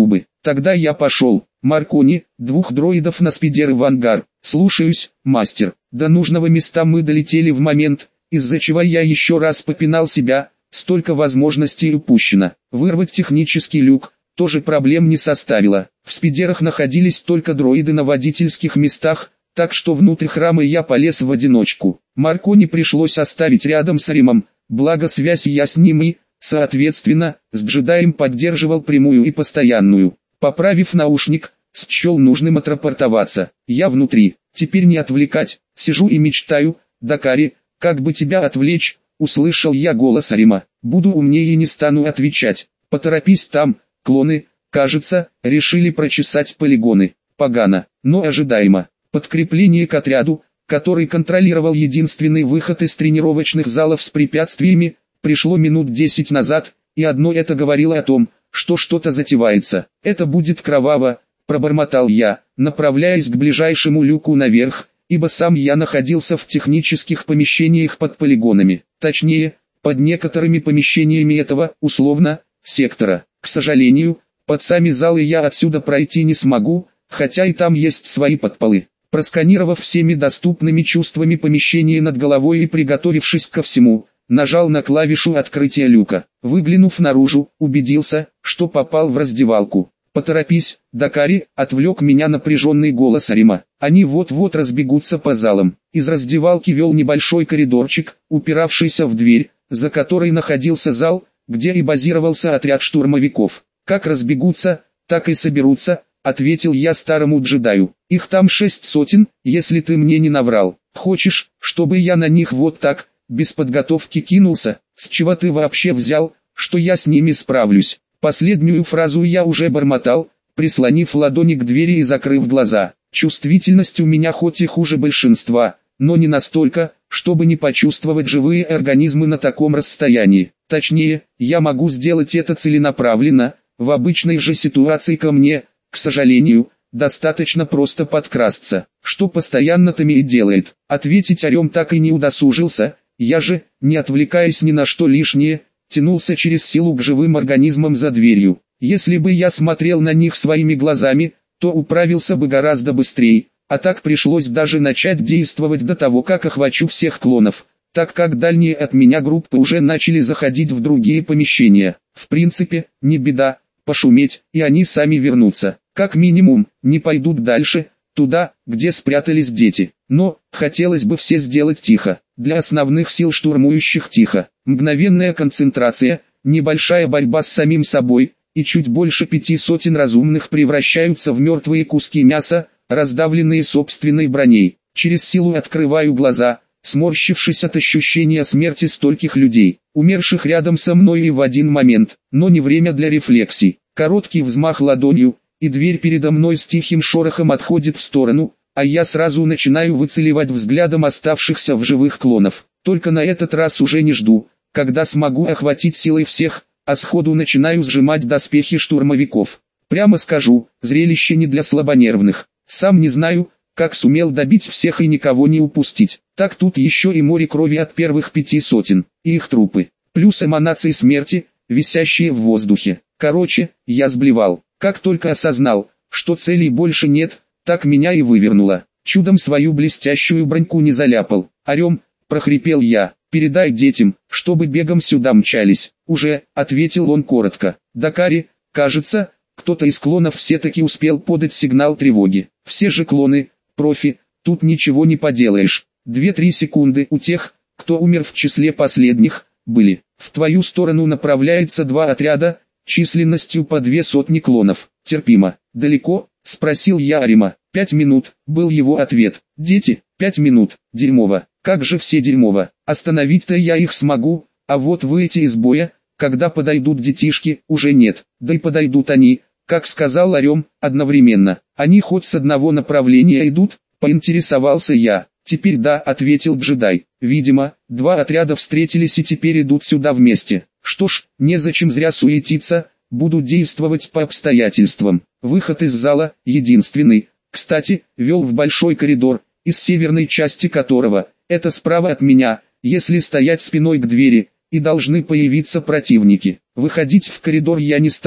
Тогда я пошел. Маркони, 2 дроидов на спидеры в ангар. Слушаюсь, мастер. До нужного места мы долетели в момент, из-за чего я еще раз попинал себя, столько возможностей упущено. Вырвать технический люк тоже проблем не составило. В спидерах находились только дроиды на водительских местах, так что внутрь храма я полез в одиночку. Маркони пришлось оставить рядом с Римом, благо связь я с ним и, соответственно, с джедаем поддерживал прямую и постоянную. Поправив наушник, счел нужным отрапортоваться. Я внутри, теперь не отвлекать, сижу и мечтаю, Дакари, как бы тебя отвлечь, услышал я голос Рима. Буду умнее и не стану отвечать. Поторопись там, клоны, кажется, решили прочесать полигоны. Погано, но ожидаемо. Подкрепление к отряду, который контролировал единственный выход из тренировочных залов с препятствиями, пришло минут 10 назад, и одно это говорило о том, что что-то затевается. Это будет кроваво, пробормотал я, направляясь к ближайшему люку наверх, ибо сам я находился в технических помещениях под полигонами, точнее, под некоторыми помещениями этого, условно, сектора. К сожалению, под сами залы я отсюда пройти не смогу, хотя и там есть свои подполы. Просканировав всеми доступными чувствами помещение над головой и приготовившись ко всему, нажал на клавишу открытия люка. Выглянув наружу, убедился, что попал в раздевалку. «Поторопись, Дакари», — отвлек меня напряженный голос Рима. «Они вот-вот разбегутся по залам». Из раздевалки вел небольшой коридорчик, упиравшийся в дверь, за которой находился зал, где и базировался отряд штурмовиков. «Как разбегутся, так и соберутся», — ответил я старому джедаю. «Их там 6 сотен, если ты мне не наврал. Хочешь, чтобы я на них вот так, без подготовки кинулся? С чего ты вообще взял, что я с ними справлюсь?» Последнюю фразу я уже бормотал, прислонив ладони к двери и закрыв глаза. Чувствительность у меня хоть и хуже большинства, но не настолько, чтобы не почувствовать живые организмы на таком расстоянии. Точнее, я могу сделать это целенаправленно, в обычной же ситуации ко мне, к сожалению, достаточно просто подкрасться, что постоянно Тами и делает. Ответить Орем так и не удосужился, я же, не отвлекаясь ни на что лишнее, тянулся через силу к живым организмам за дверью. Если бы я смотрел на них своими глазами, то управился бы гораздо быстрее, а так пришлось даже начать действовать до того, как охвачу всех клонов, так как дальние от меня группы уже начали заходить в другие помещения. В принципе, не беда, пошуметь, и они сами вернутся. Как минимум, не пойдут дальше, туда, где спрятались дети. Но, хотелось бы все сделать тихо. Для основных сил штурмующих тихо. Мгновенная концентрация, небольшая борьба с самим собой, и чуть больше 5 сотен разумных превращаются в мертвые куски мяса, раздавленные собственной броней. Через силу открываю глаза, сморщившись от ощущения смерти стольких людей, умерших рядом со мной и в один момент, но не время для рефлексий. Короткий взмах ладонью, и дверь передо мной с тихим шорохом отходит в сторону, а я сразу начинаю выцеливать взглядом оставшихся в живых клонов. Только на этот раз уже не жду, когда смогу охватить силой всех, а сходу начинаю сжимать доспехи штурмовиков. Прямо скажу, зрелище не для слабонервных. Сам не знаю, как сумел добить всех и никого не упустить. Так тут еще и море крови от первых 5 сотен, и их трупы, плюс эманации смерти, висящие в воздухе. Короче, я сблевал. Как только осознал, что целей больше нет, так меня и вывернуло. Чудом свою блестящую броньку не заляпал. «Орем», — прохрипел я, — «передай детям, чтобы бегом сюда мчались». «Уже», — ответил он коротко. «Дакари, кажется, кто-то из клонов все-таки успел подать сигнал тревоги. Все же клоны, профи, тут ничего не поделаешь. 2-3 секунды у тех, кто умер в числе последних, были. В твою сторону направляется 2 отряда, численностью по 2 сотни клонов. Терпимо. Далеко?» — спросил я Рима. 5 минут, был его ответ. «Дети, 5 минут, дерьмово. Как же все дерьмово. Остановить-то я их смогу, а вот выйти из боя, когда подойдут детишки, уже нет. Да и подойдут они, как сказал Орем, одновременно. Они хоть с одного направления идут?» — поинтересовался я. «Теперь да», — ответил джедай. «Видимо, 2 отряда встретились и теперь идут сюда вместе. Что ж, незачем зря суетиться, буду действовать по обстоятельствам». Выход из зала, единственный, кстати, вел в большой коридор, из северной части которого, это справа от меня, если стоять спиной к двери, и должны появиться противники. Выходить в коридор я не стал,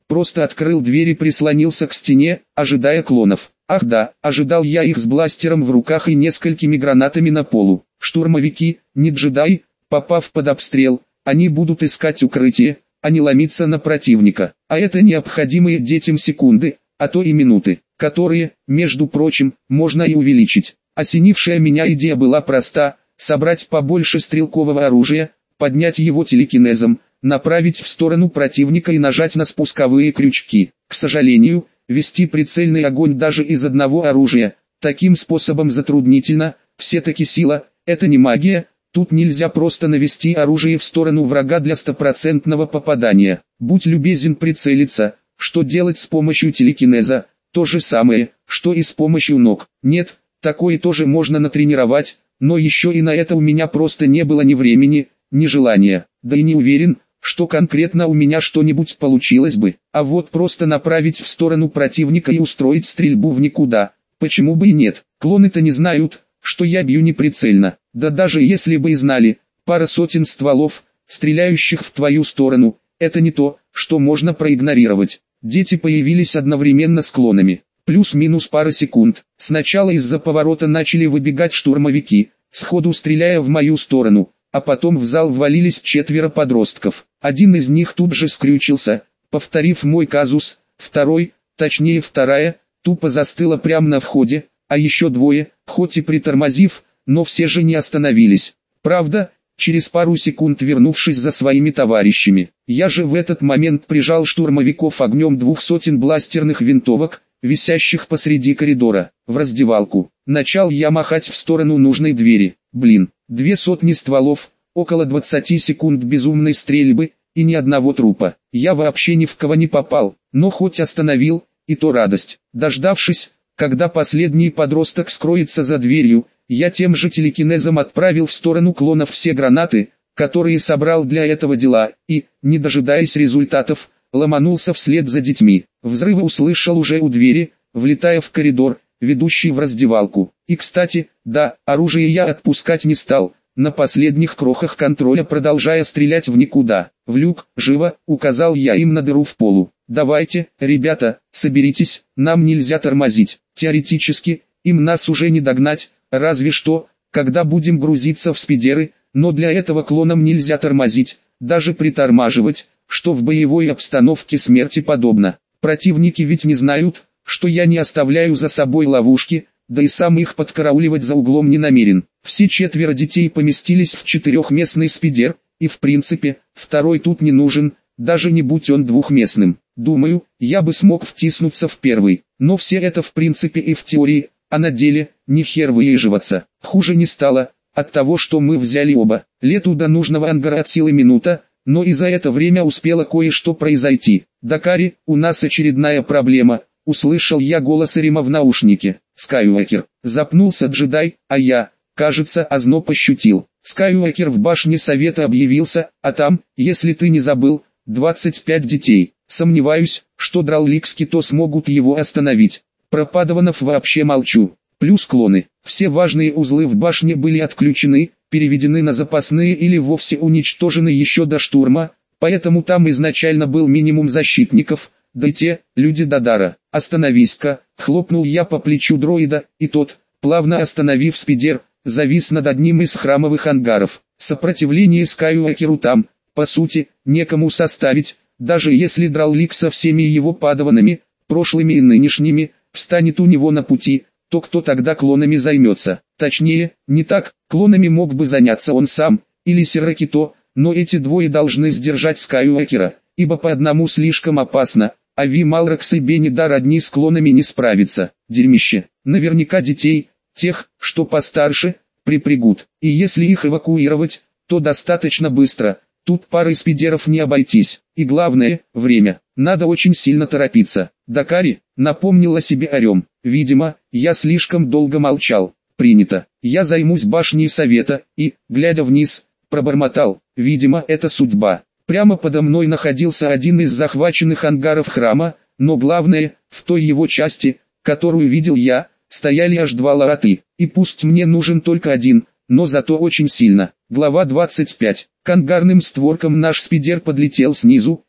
просто открыл дверь и прислонился к стене, ожидая клонов. Ах да, ожидал я их с бластером в руках и несколькими гранатами на полу. Штурмовики, не джедаи, попав под обстрел, они будут искать укрытие, а не ломиться на противника. А это необходимые детям секунды, а то и минуты, которые, между прочим, можно и увеличить. Осенившая меня идея была проста: собрать побольше стрелкового оружия, поднять его телекинезом, направить в сторону противника и нажать на спусковые крючки. К сожалению, вести прицельный огонь даже из одного оружия таким способом затруднительно, все-таки сила – это не магия, тут нельзя просто навести оружие в сторону врага для стопроцентного попадания. Будь любезен прицелиться, что делать с помощью телекинеза, то же самое, что и с помощью ног. Нет, такое тоже можно натренировать, но еще и на это у меня просто не было ни времени, ни желания, да и не уверен, что конкретно у меня что-нибудь получилось бы. А вот просто направить в сторону противника и устроить стрельбу в никуда, почему бы и нет. Клоны-то не знают, что я бью неприцельно. Да даже если бы и знали, пара сотен стволов, стреляющих в твою сторону, это не то, что можно проигнорировать. Дети появились одновременно с клонами. Плюс-минус пара секунд. Сначала из-за поворота начали выбегать штурмовики, сходу стреляя в мою сторону, а потом в зал ввалились 4 подростков. Один из них тут же скрючился, повторив мой казус, точнее вторая, тупо застыла прямо на входе, а еще двое, хоть и притормозив, но все же не остановились. Правда, через пару секунд вернувшись за своими товарищами. Я же в этот момент прижал штурмовиков огнем 200 бластерных винтовок, висящих посреди коридора, в раздевалку. Начал я махать в сторону нужной двери. 200 стволов, около 20 секунд безумной стрельбы, и ни одного трупа. Я вообще ни в кого не попал, но хоть остановил, и то радость. Дождавшись, когда последний подросток скроется за дверью, я тем же телекинезом отправил в сторону клонов все гранаты, которые собрал для этого дела, и, не дожидаясь результатов, ломанулся вслед за детьми. Взрывы услышал уже у двери, влетая в коридор, ведущий в раздевалку. И кстати, да, оружие я отпускать не стал, на последних крохах контроля продолжая стрелять в никуда. В люк, живо, указал я им на дыру в полу. Давайте, ребята, соберитесь, нам нельзя тормозить. Теоретически, им нас уже не догнать, разве что, когда будем грузиться в спидеры, но для этого клонам нельзя тормозить, даже притормаживать, что в боевой обстановке смерти подобно. Противники ведь не знают, что я не оставляю за собой ловушки, да и сам их подкарауливать за углом не намерен. Все 4 детей поместились в 4-местный спидер, и в принципе, второй тут не нужен, даже не будь он двухместным. Думаю, я бы смог втиснуться в первый, но все это в принципе и в теории, а на деле, ни хер выезживаться. Хуже не стало, от того что мы взяли оба. Лету до нужного ангара от силы минута, но и за это время успело кое-что произойти. «Дакари, у нас очередная проблема», — услышал я голос Рима в наушнике. «Скайуокер». Запнулся джедай, а я, кажется, озноб ощутил. Скайуокер в башне совета объявился, а там, если ты не забыл, 25 детей. Сомневаюсь, что Дралликс-Кито смогут его остановить. Про падаванов вообще молчу. Плюс клоны. Все важные узлы в башне были отключены, переведены на запасные или вовсе уничтожены еще до штурма, поэтому там изначально был минимум защитников, да и те, люди Дадара. «Остановись-ка», — хлопнул я по плечу дроида, и тот, плавно остановив спидер, завис над одним из храмовых ангаров. Сопротивление Скайуокеру там, по сути, некому составить, даже если Драллик со всеми его падаванами, прошлыми и нынешними, встанет у него на пути, то кто тогда клонами займется? Точнее, не так, клонами мог бы заняться он сам, или Сиракито, но эти двое должны сдержать Скайуокера, ибо по одному слишком опасно, а Ви Малракс и Беннидар одни с клонами не справятся. Дерьмище. Наверняка детей, тех, что постарше, припрягут, и если их эвакуировать, то достаточно быстро. Тут парой спидеров не обойтись. И главное, время. Надо очень сильно торопиться. «Дакари», напомнил о себе Орем. Видимо, я слишком долго молчал. «Принято. Я займусь башней совета», и, глядя вниз, пробормотал. Видимо, это судьба. Прямо подо мной находился один из захваченных ангаров храма, но главное, в той его части, которую видел я, стояли аж 2 лараты. И пусть мне нужен только один, но зато очень сильно. Глава 25. К ангарным створкам наш спидер подлетел снизу, и,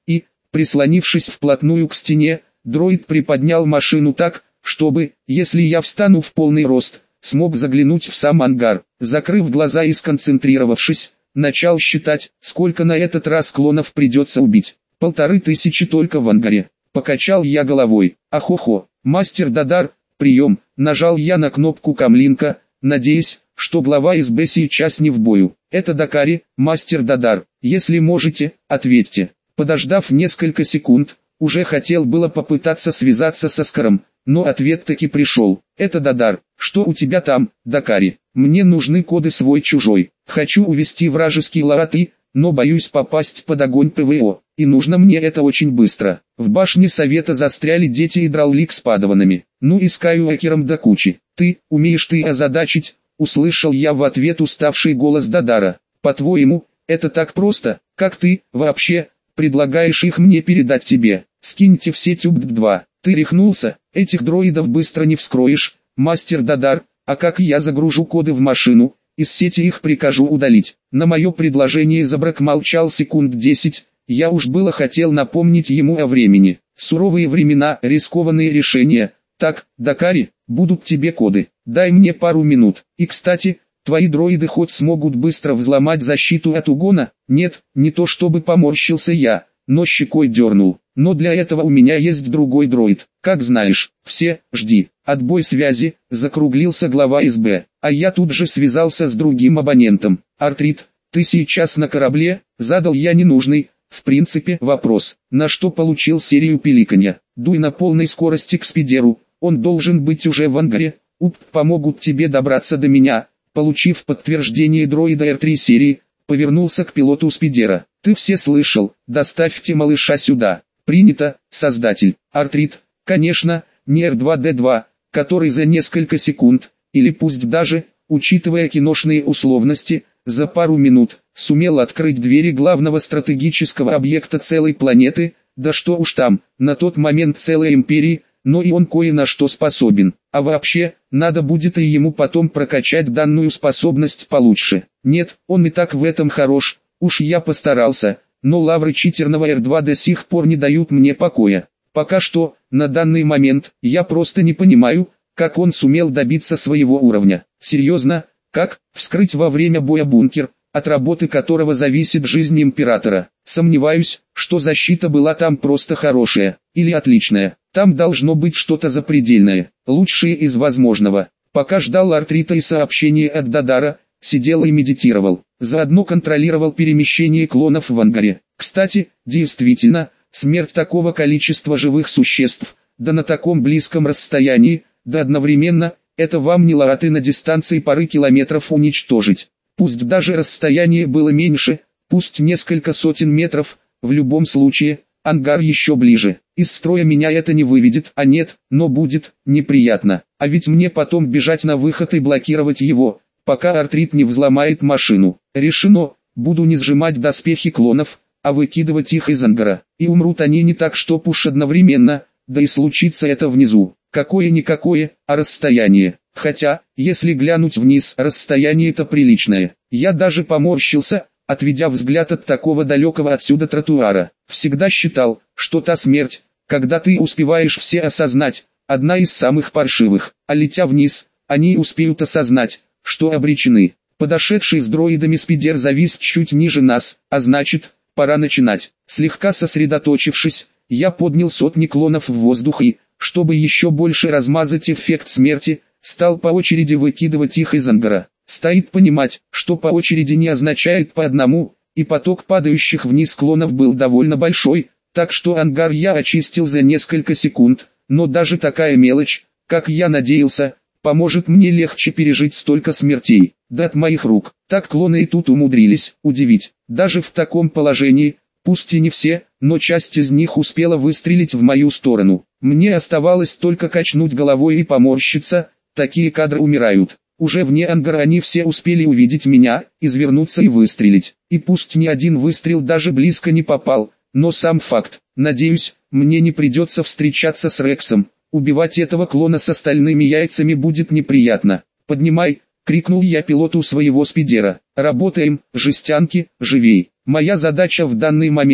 Прислонившись вплотную к стене, дроид приподнял машину так, чтобы, если я встану в полный рост, смог заглянуть в сам ангар. Закрыв глаза и сконцентрировавшись, начал считать, сколько на этот раз клонов придется убить. 1500 только в ангаре. Покачал я головой. Ахохо, мастер Дадар, прием. Нажал я на кнопку камлинка, надеясь, что глава СБ сейчас не в бою. Это Дакари, мастер Дадар. Если можете, ответьте. Подождав несколько секунд, уже хотел было попытаться связаться с Оскаром, но ответ таки пришел. Это Дадар. Что у тебя там, Дакари? Мне нужны коды свой-чужой. Хочу увести вражеский лараты, но боюсь попасть под огонь ПВО. И нужно мне это очень быстро. В башне совета застряли дети и драллик с падаванами. Ну и Скайуэкером до кучи. Ты, умеешь ты озадачить? Услышал я в ответ уставший голос Дадара. По-твоему, это так просто, как ты, вообще, предлагаешь их мне передать тебе? Скиньте все Тюб-2. Ты рехнулся? Этих дроидов быстро не вскроешь, мастер Дадар, а как я загружу коды в машину, из сети их прикажу удалить. На мое предложение Забрак молчал секунд 10, я уж было хотел напомнить ему о времени. Суровые времена, рискованные решения. Так, Дакари, будут тебе коды, дай мне пару минут. И кстати, твои дроиды хоть смогут быстро взломать защиту от угона? Нет, не то чтобы поморщился я, но щекой дернул. Но для этого у меня есть другой дроид. Как знаешь, все, жди. Отбой связи, закруглился глава СБ. А я тут же связался с другим абонентом. Артрит, ты сейчас на корабле? Задал я ненужный, в принципе, вопрос. На что получил серию пиликанья. Дуй на полной скорости к спидеру, он должен быть уже в ангаре. Помогут тебе добраться до меня. Получив подтверждение дроида R3 серии, повернулся к пилоту спидера. Ты все слышал, доставьте малыша сюда. Принято, создатель. Артрит, конечно, не R2-D2, который за несколько секунд, или пусть даже, учитывая киношные условности, за пару минут, сумел открыть двери главного стратегического объекта целой планеты, да что уж там, на тот момент целой империи, но и он кое на что способен. А вообще, надо будет и ему потом прокачать данную способность получше. Нет, он и так в этом хорош, уж я постарался, но лавры читерного R2 до сих пор не дают мне покоя. Пока что, на данный момент, я просто не понимаю, как он сумел добиться своего уровня. Серьезно, как вскрыть во время боя бункер, от работы которого зависит жизнь императора? Сомневаюсь, что защита была там просто хорошая, или отличная. Там должно быть что-то запредельное, лучшее из возможного. Пока ждал Артрита и сообщения от Дадара, сидел и медитировал. Заодно контролировал перемещение клонов в ангаре. Кстати, действительно, смерть такого количества живых существ, да на таком близком расстоянии, да одновременно, это вам не лараты на дистанции пары километров уничтожить. Пусть даже расстояние было меньше, пусть несколько сотен метров, в любом случае, ангар еще ближе. Из строя меня это не выведет, а нет, но будет неприятно. А ведь мне потом бежать на выход и блокировать его, пока Артрит не взломает машину. Решено, буду не сжимать доспехи клонов, а выкидывать их из ангара. И умрут они не так что уж одновременно, да и случится это внизу. Какое-никакое, а расстояние. Хотя, если глянуть вниз, расстояние-то приличное. Я даже поморщился, отведя взгляд от такого далекого отсюда тротуара. Всегда считал, что та смерть, когда ты успеваешь все осознать, одна из самых паршивых. А летя вниз, они успеют осознать, что обречены. Подошедший с дроидами спидер завис чуть ниже нас, а значит, пора начинать. Слегка сосредоточившись, я поднял сотни клонов в воздух и, чтобы еще больше размазать эффект смерти, стал по очереди выкидывать их из ангара. Стоит понимать, что по очереди не означает по одному, и поток падающих вниз клонов был довольно большой, так что ангар я очистил за несколько секунд, но даже такая мелочь, как я надеялся, поможет мне легче пережить столько смертей. Да от моих рук. Так клоны и тут умудрились удивить. Даже в таком положении, пусть и не все, но часть из них успела выстрелить в мою сторону. Мне оставалось только качнуть головой и поморщиться, такие кадры умирают. Уже вне ангара они все успели увидеть меня, извернуться и выстрелить. И пусть ни один выстрел даже близко не попал, но сам факт. Надеюсь, мне не придется встречаться с Рексом. Убивать этого клона с остальными яйцами будет неприятно. «Поднимай!» — крикнул я пилоту своего спидера. «Работаем, жестянки, живей!» Моя задача в данный момент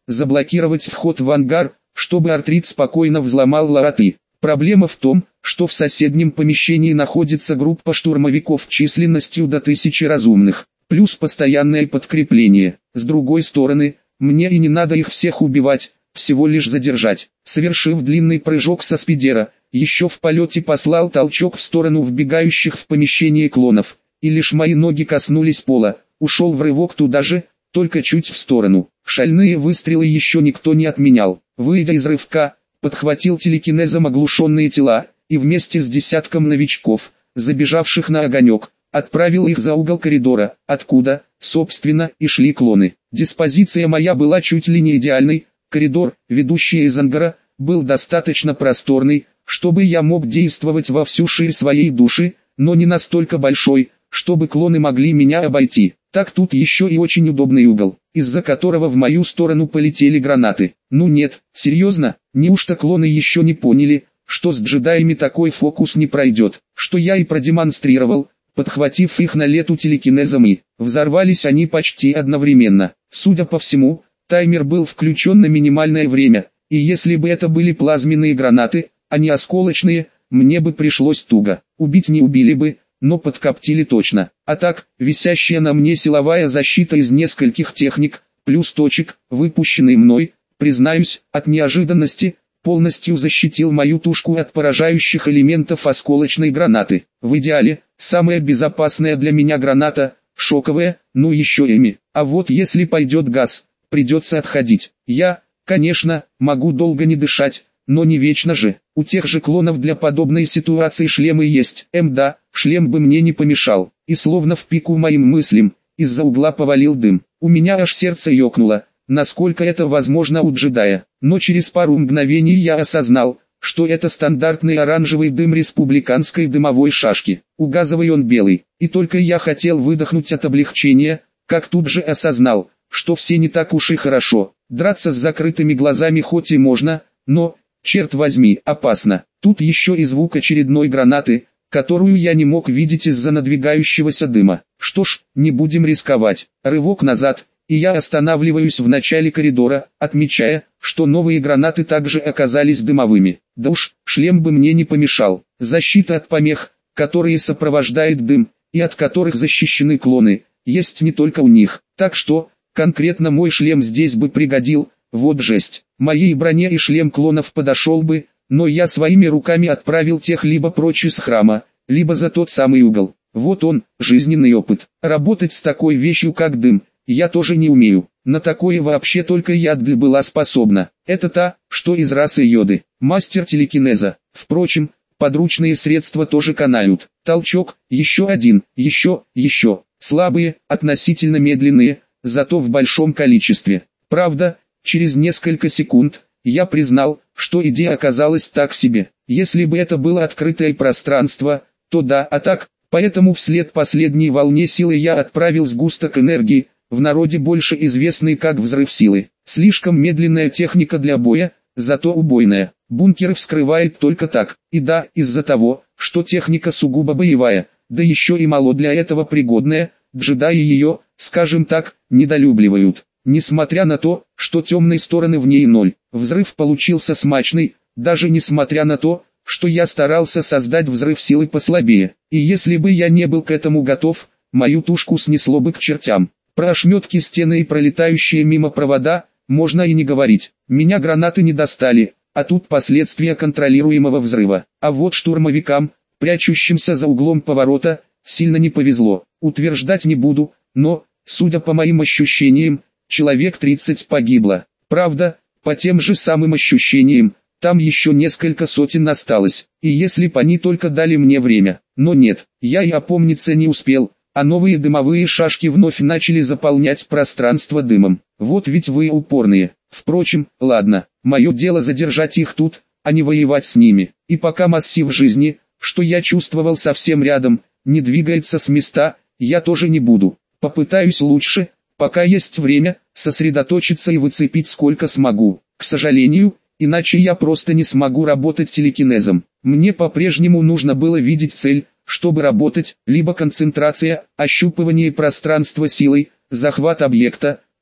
заблокировать вход в ангар, чтобы артрит спокойно взломал лороты. Проблема в том, что в соседнем помещении находится группа штурмовиков численностью до 1000 разумных, плюс постоянное подкрепление. С другой стороны, мне и не надо их всех убивать, всего лишь задержать. Совершив длинный прыжок со спидера, еще в полете послал толчок в сторону вбегающих в помещение клонов, и лишь мои ноги коснулись пола, ушел в рывок туда же, только чуть в сторону. Шальные выстрелы еще никто не отменял. Выйдя из рывка, подхватил телекинезом оглушенные тела, и вместе с десятком новичков, забежавших на огонек, отправил их за угол коридора, откуда, собственно, и шли клоны. Диспозиция моя была чуть ли не идеальной, коридор, ведущий из ангара, был достаточно просторный, чтобы я мог действовать во всю ширь своей души, но не настолько большой, чтобы клоны могли меня обойти. Так тут еще и очень удобный угол, из-за которого в мою сторону полетели гранаты. Ну нет, серьезно, неужто клоны еще не поняли, что с джедаями такой фокус не пройдет, что я и продемонстрировал, подхватив их на лету телекинезом, и взорвались они почти одновременно. Судя по всему, таймер был включен на минимальное время, и если бы это были плазменные гранаты, а не осколочные, мне бы пришлось туго. Убить не убили бы, но подкоптили точно. А так, висящая на мне силовая защита из нескольких техник, плюс точек, выпущенный мной, признаюсь, от неожиданности, полностью защитил мою тушку от поражающих элементов осколочной гранаты. В идеале, самая безопасная для меня граната, шоковая, ну еще ими. А вот если пойдет газ, придется отходить. Я, конечно, могу долго не дышать, но не вечно же. У тех же клонов для подобной ситуации шлемы есть. Да, шлем бы мне не помешал. И словно в пику моим мыслям, из-за угла повалил дым. У меня аж сердце ёкнуло, насколько это возможно у джедая. Но через пару мгновений я осознал, что это стандартный оранжевый дым республиканской дымовой шашки. У газовой он белый. И только я хотел выдохнуть от облегчения, как тут же осознал, что все не так уж и хорошо. Драться с закрытыми глазами хоть и можно, но, черт возьми, опасно. Тут еще и звук очередной гранаты, которую я не мог видеть из-за надвигающегося дыма. Что ж, не будем рисковать. Рывок назад, и я останавливаюсь в начале коридора, отмечая, что новые гранаты также оказались дымовыми. Да уж, шлем бы мне не помешал. Защита от помех, которые сопровождает дым, и от которых защищены клоны, есть не только у них. Так что, конкретно мой шлем здесь бы пригодил. Вот жесть. Моей броне и шлем клонов подошел бы, но я своими руками отправил тех либо прочь из храма, либо за тот самый угол. Вот он, жизненный опыт. Работать с такой вещью как дым, я тоже не умею. На такое вообще только Яддль была способна. Это та, что из расы Йоды. Мастер телекинеза. Впрочем, подручные средства тоже канают. Толчок, еще один, еще. Слабые, относительно медленные, зато в большом количестве. Правда, через несколько секунд, я признал, что идея оказалась так себе. Если бы это было открытое пространство, то да, а так, поэтому вслед последней волне силы я отправил сгусток энергии, в народе больше известный как взрыв силы. Слишком медленная техника для боя, зато убойная. Бункеры вскрывает только так. И да, из-за того, что техника сугубо боевая, да еще и мало для этого пригодная, джедаи ее, скажем так, недолюбливают. Несмотря на то, что темной стороны в ней ноль, взрыв получился смачный, даже несмотря на то, что я старался создать взрыв силы послабее. И если бы я не был к этому готов, мою тушку снесло бы к чертям. Про ошметки стены и пролетающие мимо провода, можно и не говорить. Меня гранаты не достали, а тут последствия контролируемого взрыва. А вот штурмовикам, прячущимся за углом поворота, сильно не повезло. Утверждать не буду, но, судя по моим ощущениям, человек 30 погибло. Правда, по тем же самым ощущениям, там еще несколько сотен осталось. И если бы они только дали мне время. Но нет, я и опомниться не успел, а новые дымовые шашки вновь начали заполнять пространство дымом. Вот ведь вы упорные. Впрочем, ладно, мое дело задержать их тут, а не воевать с ними. И пока массив жизни, что я чувствовал совсем рядом, не двигается с места, я тоже не буду. Попытаюсь лучше, пока есть время, сосредоточиться и выцепить сколько смогу. К сожалению, иначе я просто не смогу работать телекинезом. Мне по-прежнему нужно было видеть цель, чтобы работать, либо концентрация, ощупывание пространства силой, захват объекта,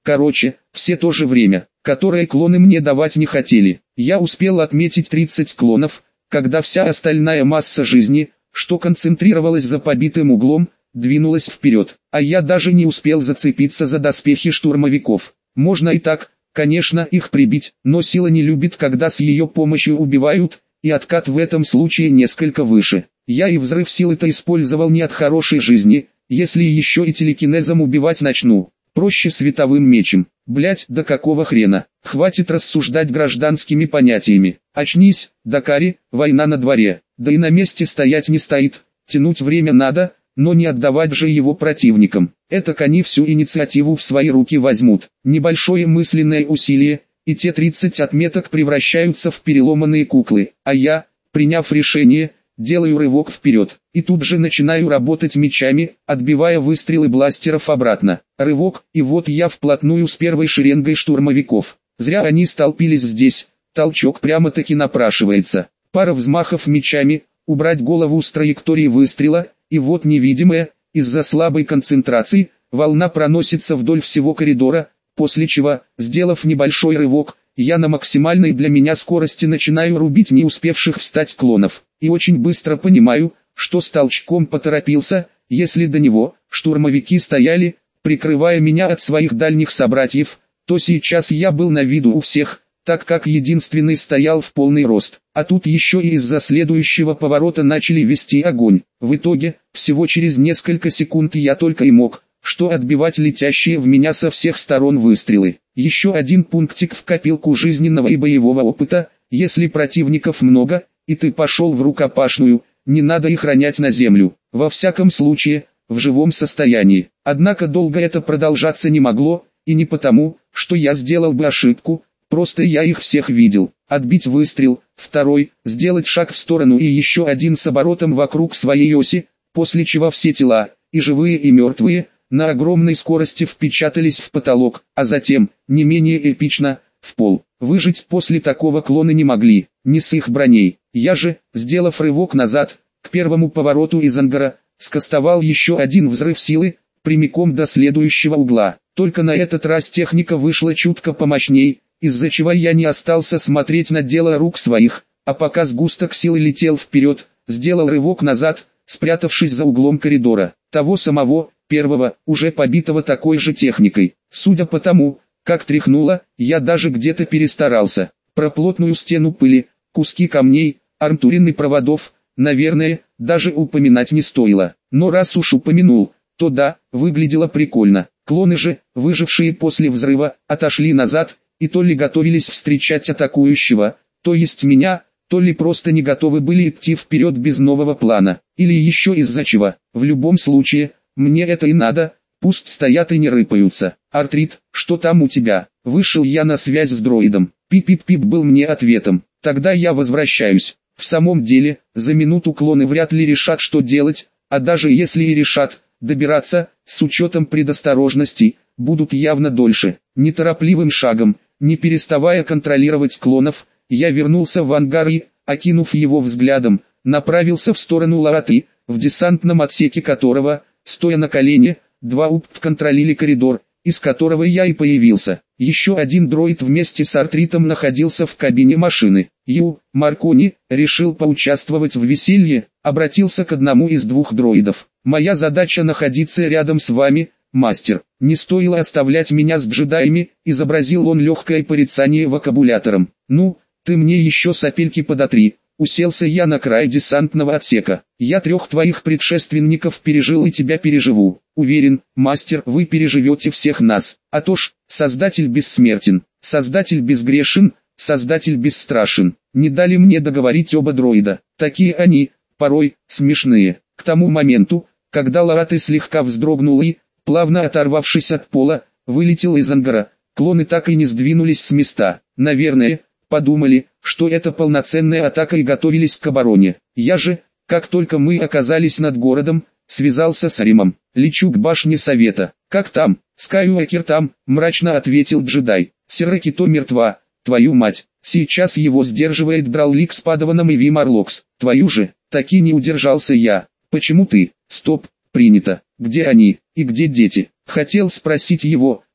Короче, все то же время, которое клоны мне давать не хотели. Я успел отметить 30 клонов, когда вся остальная масса жизни, что концентрировалась за побитым углом, двинулась вперед. А я даже не успел зацепиться за доспехи штурмовиков. Можно и так, конечно, их прибить, но сила не любит, когда с ее помощью убивают, и откат в этом случае несколько выше. Я и взрыв силы-то использовал не от хорошей жизни, если еще и телекинезом убивать начну. Проще световым мечем. Блять, да какого хрена? Хватит рассуждать гражданскими понятиями. Очнись, Дакари, война на дворе. Да и на месте стоять не стоит. Тянуть время надо, но не отдавать же его противникам. Этак они всю инициативу в свои руки возьмут. Небольшое мысленное усилие, и те 30 отметок превращаются в переломанные куклы. А я, приняв решение, делаю рывок вперед, и тут же начинаю работать мечами, отбивая выстрелы бластеров обратно. Рывок, и вот я вплотную с первой шеренгой штурмовиков. Зря они столпились здесь, толчок прямо-таки напрашивается. Пара взмахов мечами, убрать голову с траектории выстрела, и вот невидимая, из-за слабой концентрации, волна проносится вдоль всего коридора, после чего, сделав небольшой рывок, я на максимальной для меня скорости начинаю рубить не успевших встать клонов. И очень быстро понимаю, что с толчком поторопился, если до него штурмовики стояли, прикрывая меня от своих дальних собратьев, то сейчас я был на виду у всех, так как единственный стоял в полный рост. А тут еще и из-за следующего поворота начали вести огонь. В итоге, всего через несколько секунд я только и мог, что отбивать летящие в меня со всех сторон выстрелы. Еще один пунктик в копилку жизненного и боевого опыта: если противников много, и ты пошел в рукопашную, не надо их ронять на землю, во всяком случае, в живом состоянии. Однако долго это продолжаться не могло, и не потому, что я сделал бы ошибку, просто я их всех видел. Отбить выстрел, второй, сделать шаг в сторону и еще один с оборотом вокруг своей оси, после чего все тела, и живые и мертвые, на огромной скорости впечатались в потолок, а затем, не менее эпично, в пол. Выжить после такого клоны не могли, ни с их броней. Я же, сделав рывок назад, к первому повороту из ангара, скостовал еще один взрыв силы, прямиком до следующего угла. Только на этот раз техника вышла чутко помощней, из-за чего я не остался смотреть на дело рук своих, а пока сгусток силы летел вперед, сделал рывок назад, спрятавшись за углом коридора, того самого, первого, уже побитого такой же техникой. Судя по тому, как тряхнуло, я даже где-то перестарался. Про плотную стену пыли, куски камней, арматурины проводов, наверное, даже упоминать не стоило. Но раз уж упомянул, то да, выглядело прикольно. Клоны же, выжившие после взрыва, отошли назад, и то ли готовились встречать атакующего, то есть меня, то ли просто не готовы были идти вперед без нового плана, или еще из-за чего. В любом случае, мне это и надо, пусть стоят и не рыпаются. Артрит, что там у тебя? Вышел я на связь с дроидом. Пип-пип-пип был мне ответом. Тогда я возвращаюсь. В самом деле, за минуту клоны вряд ли решат, что делать, а даже если и решат, добираться, с учетом предосторожностей, будут явно дольше. Неторопливым шагом, не переставая контролировать клонов, я вернулся в ангар и, окинув его взглядом, направился в сторону Лараты, в десантном отсеке которого, стоя на колене, два УПТ контролили коридор, из которого я и появился. Еще один дроид вместе с Артритом находился в кабине машины. Маркони, решил поучаствовать в веселье, обратился к одному из двух дроидов. Моя задача находиться рядом с вами, мастер. Не стоило оставлять меня с джедаями, изобразил он легкое порицание вокабулятором. Ну, ты мне еще сопельки подотри. Уселся я на край десантного отсека. Я 3 твоих предшественников пережил и тебя переживу. Уверен, мастер, вы переживете всех нас. А то ж, Создатель бессмертен, Создатель безгрешен, Создатель бесстрашен. Не дали мне договорить оба дроида. Такие они, порой, смешные. К тому моменту, когда Лараты слегка вздрогнул и, плавно оторвавшись от пола, вылетел из ангара, клоны так и не сдвинулись с места. Наверное, подумали, что это полноценная атака и готовились к обороне. Я же, как только мы оказались над городом, связался с Римом. Лечу к башне совета. Как там? Скайуокер там, мрачно ответил джедай. Серакито мертва, твою мать. Сейчас его сдерживает Браулик с Падаваном и Вимарлокс. Твою же, таки не удержался я. Почему ты? Стоп, принято. Где они, и где дети? Хотел спросить его,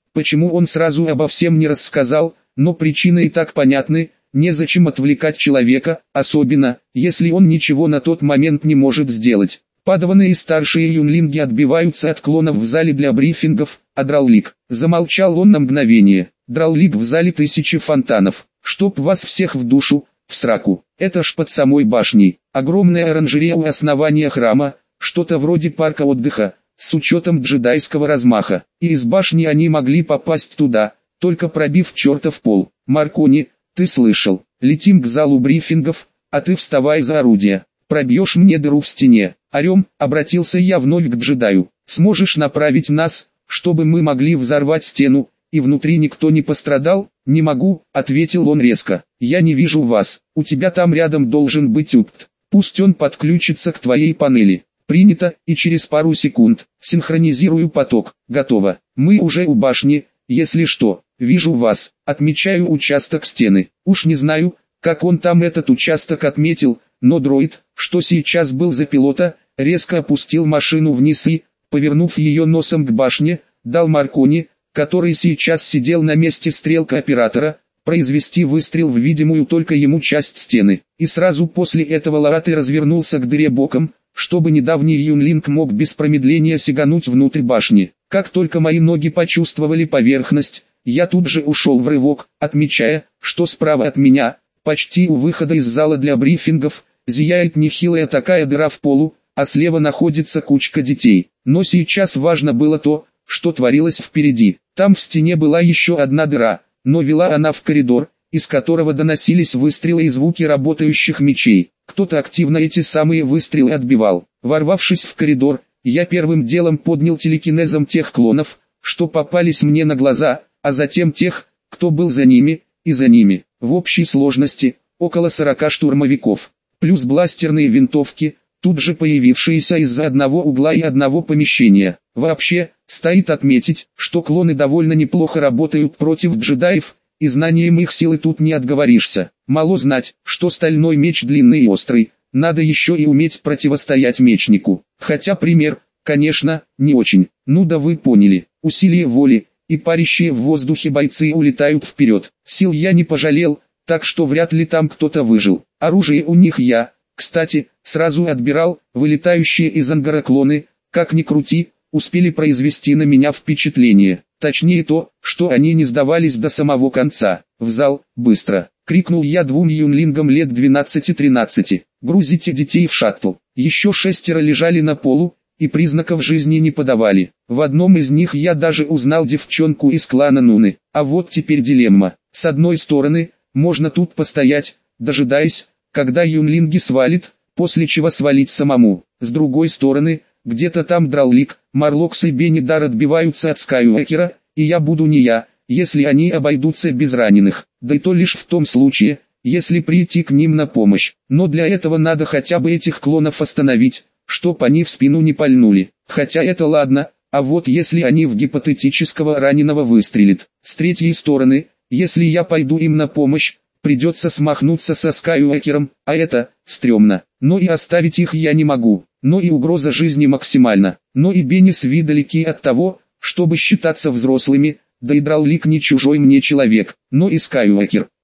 Почему он сразу обо всем не рассказал, но причины и так понятны, незачем отвлекать человека, особенно, если он ничего на тот момент не может сделать. Падаваны и старшие юнлинги отбиваются от клонов в зале для брифингов, а Драулик, замолчал он на мгновение, Драулик в зале тысячи фонтанов, чтоб вас всех в душу, в сраку, это ж под самой башней, огромная оранжерея у основания храма, что-то вроде парка отдыха, с учетом джедайского размаха, и из башни они могли попасть туда, только пробив чертов пол. Маркони, ты слышал, летим к залу брифингов, а ты вставай за орудие, пробьешь мне дыру в стене. Орем, обратился я вновь к джедаю, сможешь направить нас, чтобы мы могли взорвать стену, и внутри никто не пострадал? Не могу, ответил он резко, я не вижу вас, у тебя там рядом должен быть упт, пусть он подключится к твоей панели. Принято, и через пару секунд, синхронизирую поток, готово, мы уже у башни, если что, вижу вас, отмечаю участок стены, уж не знаю, как он там этот участок отметил, но дроид, что сейчас был за пилота, резко опустил машину вниз и, повернув ее носом к башне, дал Маркони, который сейчас сидел на месте стрелка оператора, произвести выстрел в видимую только ему часть стены, и сразу после этого Лааты развернулся к дыре боком, чтобы недавний юнлинг мог без промедления сигануть внутрь башни. Как только мои ноги почувствовали поверхность, я тут же ушел в рывок, отмечая, что справа от меня, почти у выхода из зала для брифингов, зияет нехилая такая дыра в полу, а слева находится кучка детей. Но сейчас важно было то, что творилось впереди. Там в стене была еще одна дыра, но вела она в коридор, из которого доносились выстрелы и звуки работающих мечей. Кто-то активно эти самые выстрелы отбивал. Ворвавшись в коридор, я первым делом поднял телекинезом тех клонов, что попались мне на глаза, а затем тех, кто был за ними, и за ними. В общей сложности, около 40 штурмовиков, плюс бластерные винтовки, тут же появившиеся из-за одного угла и одного помещения. Вообще, стоит отметить, что клоны довольно неплохо работают против джедаев, и знанием их силы тут не отговоришься. Мало знать, что стальной меч длинный и острый, надо еще и уметь противостоять мечнику. Хотя пример, конечно, не очень. Ну да вы поняли, усилие воли, и парящие в воздухе бойцы улетают вперед. Сил я не пожалел, так что вряд ли там кто-то выжил. Оружие у них я, кстати, сразу отбирал, вылетающие из ангара клоны, как ни крути, успели произвести на меня впечатление. Точнее то, что они не сдавались до самого конца. В зал, быстро, крикнул я двум юнлингам лет 12-13. Грузите детей в шаттл. Еще 6 лежали на полу, и признаков жизни не подавали. В одном из них я даже узнал девчонку из клана Нуны. А вот теперь дилемма. С одной стороны, можно тут постоять, дожидаясь, когда юнлинги свалит, после чего свалить самому. С другой стороны, где-то там Драулик, Марлокс и Беннидар отбиваются от Скайуокера, и я буду не я, если они обойдутся без раненых, да и то лишь в том случае, если прийти к ним на помощь. Но для этого надо хотя бы этих клонов остановить, чтоб они в спину не пальнули. Хотя это ладно, а вот если они в гипотетического раненого выстрелят. С третьей стороны, если я пойду им на помощь, придется смахнуться со Скайуокером, а это, стрёмно. Но и оставить их я не могу. Но и угроза жизни максимальна. Но и Бенни с Ви далеки от того, чтобы считаться взрослыми, да и Драулик не чужой мне человек. Но и Скайуокер.